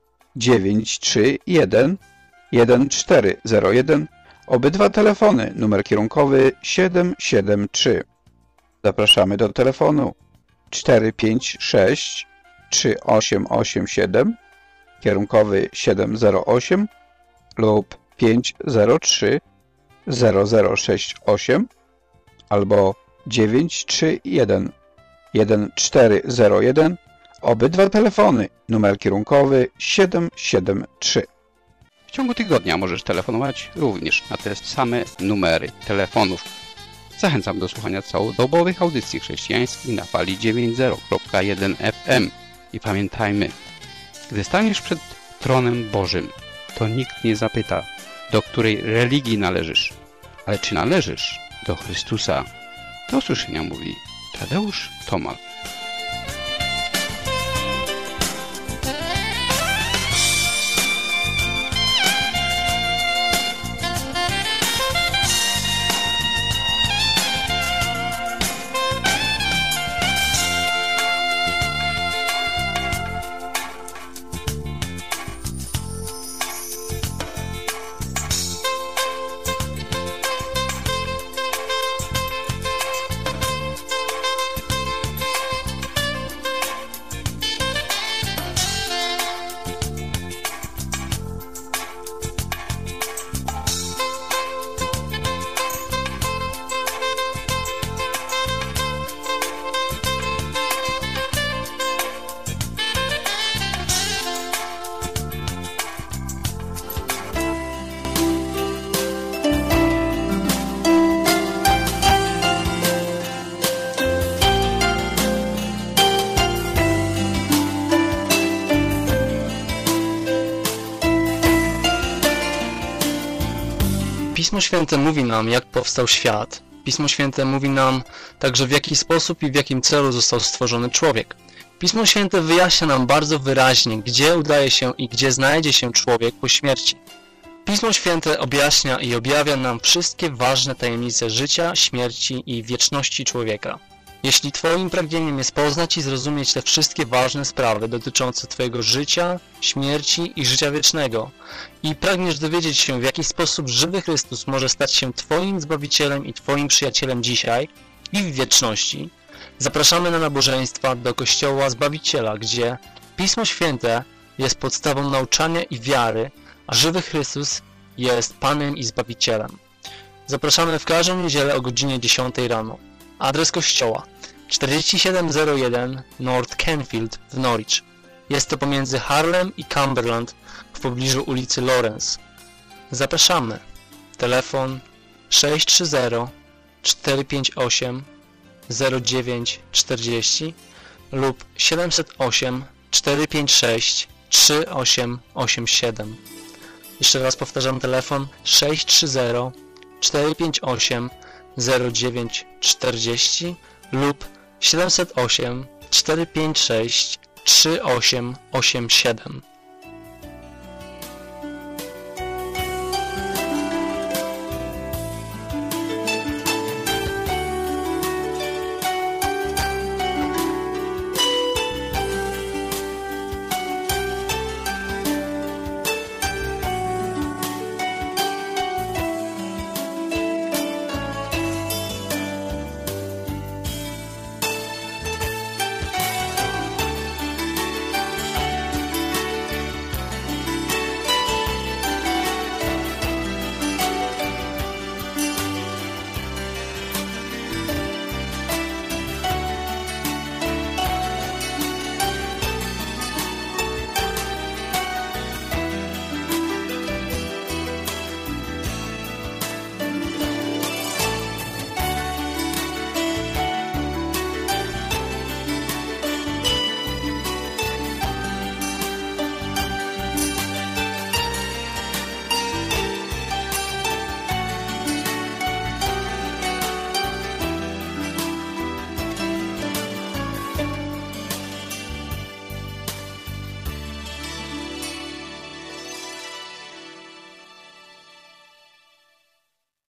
931 1401. Obydwa telefony, numer kierunkowy 773. Zapraszamy do telefonu 456 3887 kierunkowy 708 lub 503 0068 albo 931 1401. Obydwa telefony, numer kierunkowy 773. W ciągu tygodnia możesz telefonować również na te same numery telefonów. Zachęcam do słuchania całodobowych audycji chrześcijańskich na fali 90.1 FM. I pamiętajmy, gdy staniesz przed tronem Bożym, to nikt nie zapyta, do której religii należysz, ale czy należysz do Chrystusa. Do usłyszenia mówi Tadeusz Tomal. Pismo Święte mówi nam, jak powstał świat. Pismo Święte mówi nam także, w jaki sposób i w jakim celu został stworzony człowiek. Pismo Święte wyjaśnia nam bardzo wyraźnie, gdzie udaje się i gdzie znajdzie się człowiek po śmierci. Pismo Święte objaśnia i objawia nam wszystkie ważne tajemnice życia, śmierci i wieczności człowieka. Jeśli Twoim pragnieniem jest poznać i zrozumieć te wszystkie ważne sprawy dotyczące Twojego życia, śmierci i życia wiecznego i pragniesz dowiedzieć się, w jaki sposób żywy Chrystus może stać się Twoim Zbawicielem i Twoim przyjacielem dzisiaj i w wieczności, zapraszamy na nabożeństwa do Kościoła Zbawiciela, gdzie Pismo Święte jest podstawą nauczania i wiary, a żywy Chrystus jest Panem i Zbawicielem. Zapraszamy w każdą niedzielę o godzinie 10 rano. Adres kościoła 4701 North Canfield w Norwich. Jest to pomiędzy Harlem i Cumberland w pobliżu ulicy Lawrence. Zapraszamy. Telefon 630 458 0940 lub 708 456 3887. Jeszcze raz powtarzam telefon 630 458 0940 lub 708 456 3887.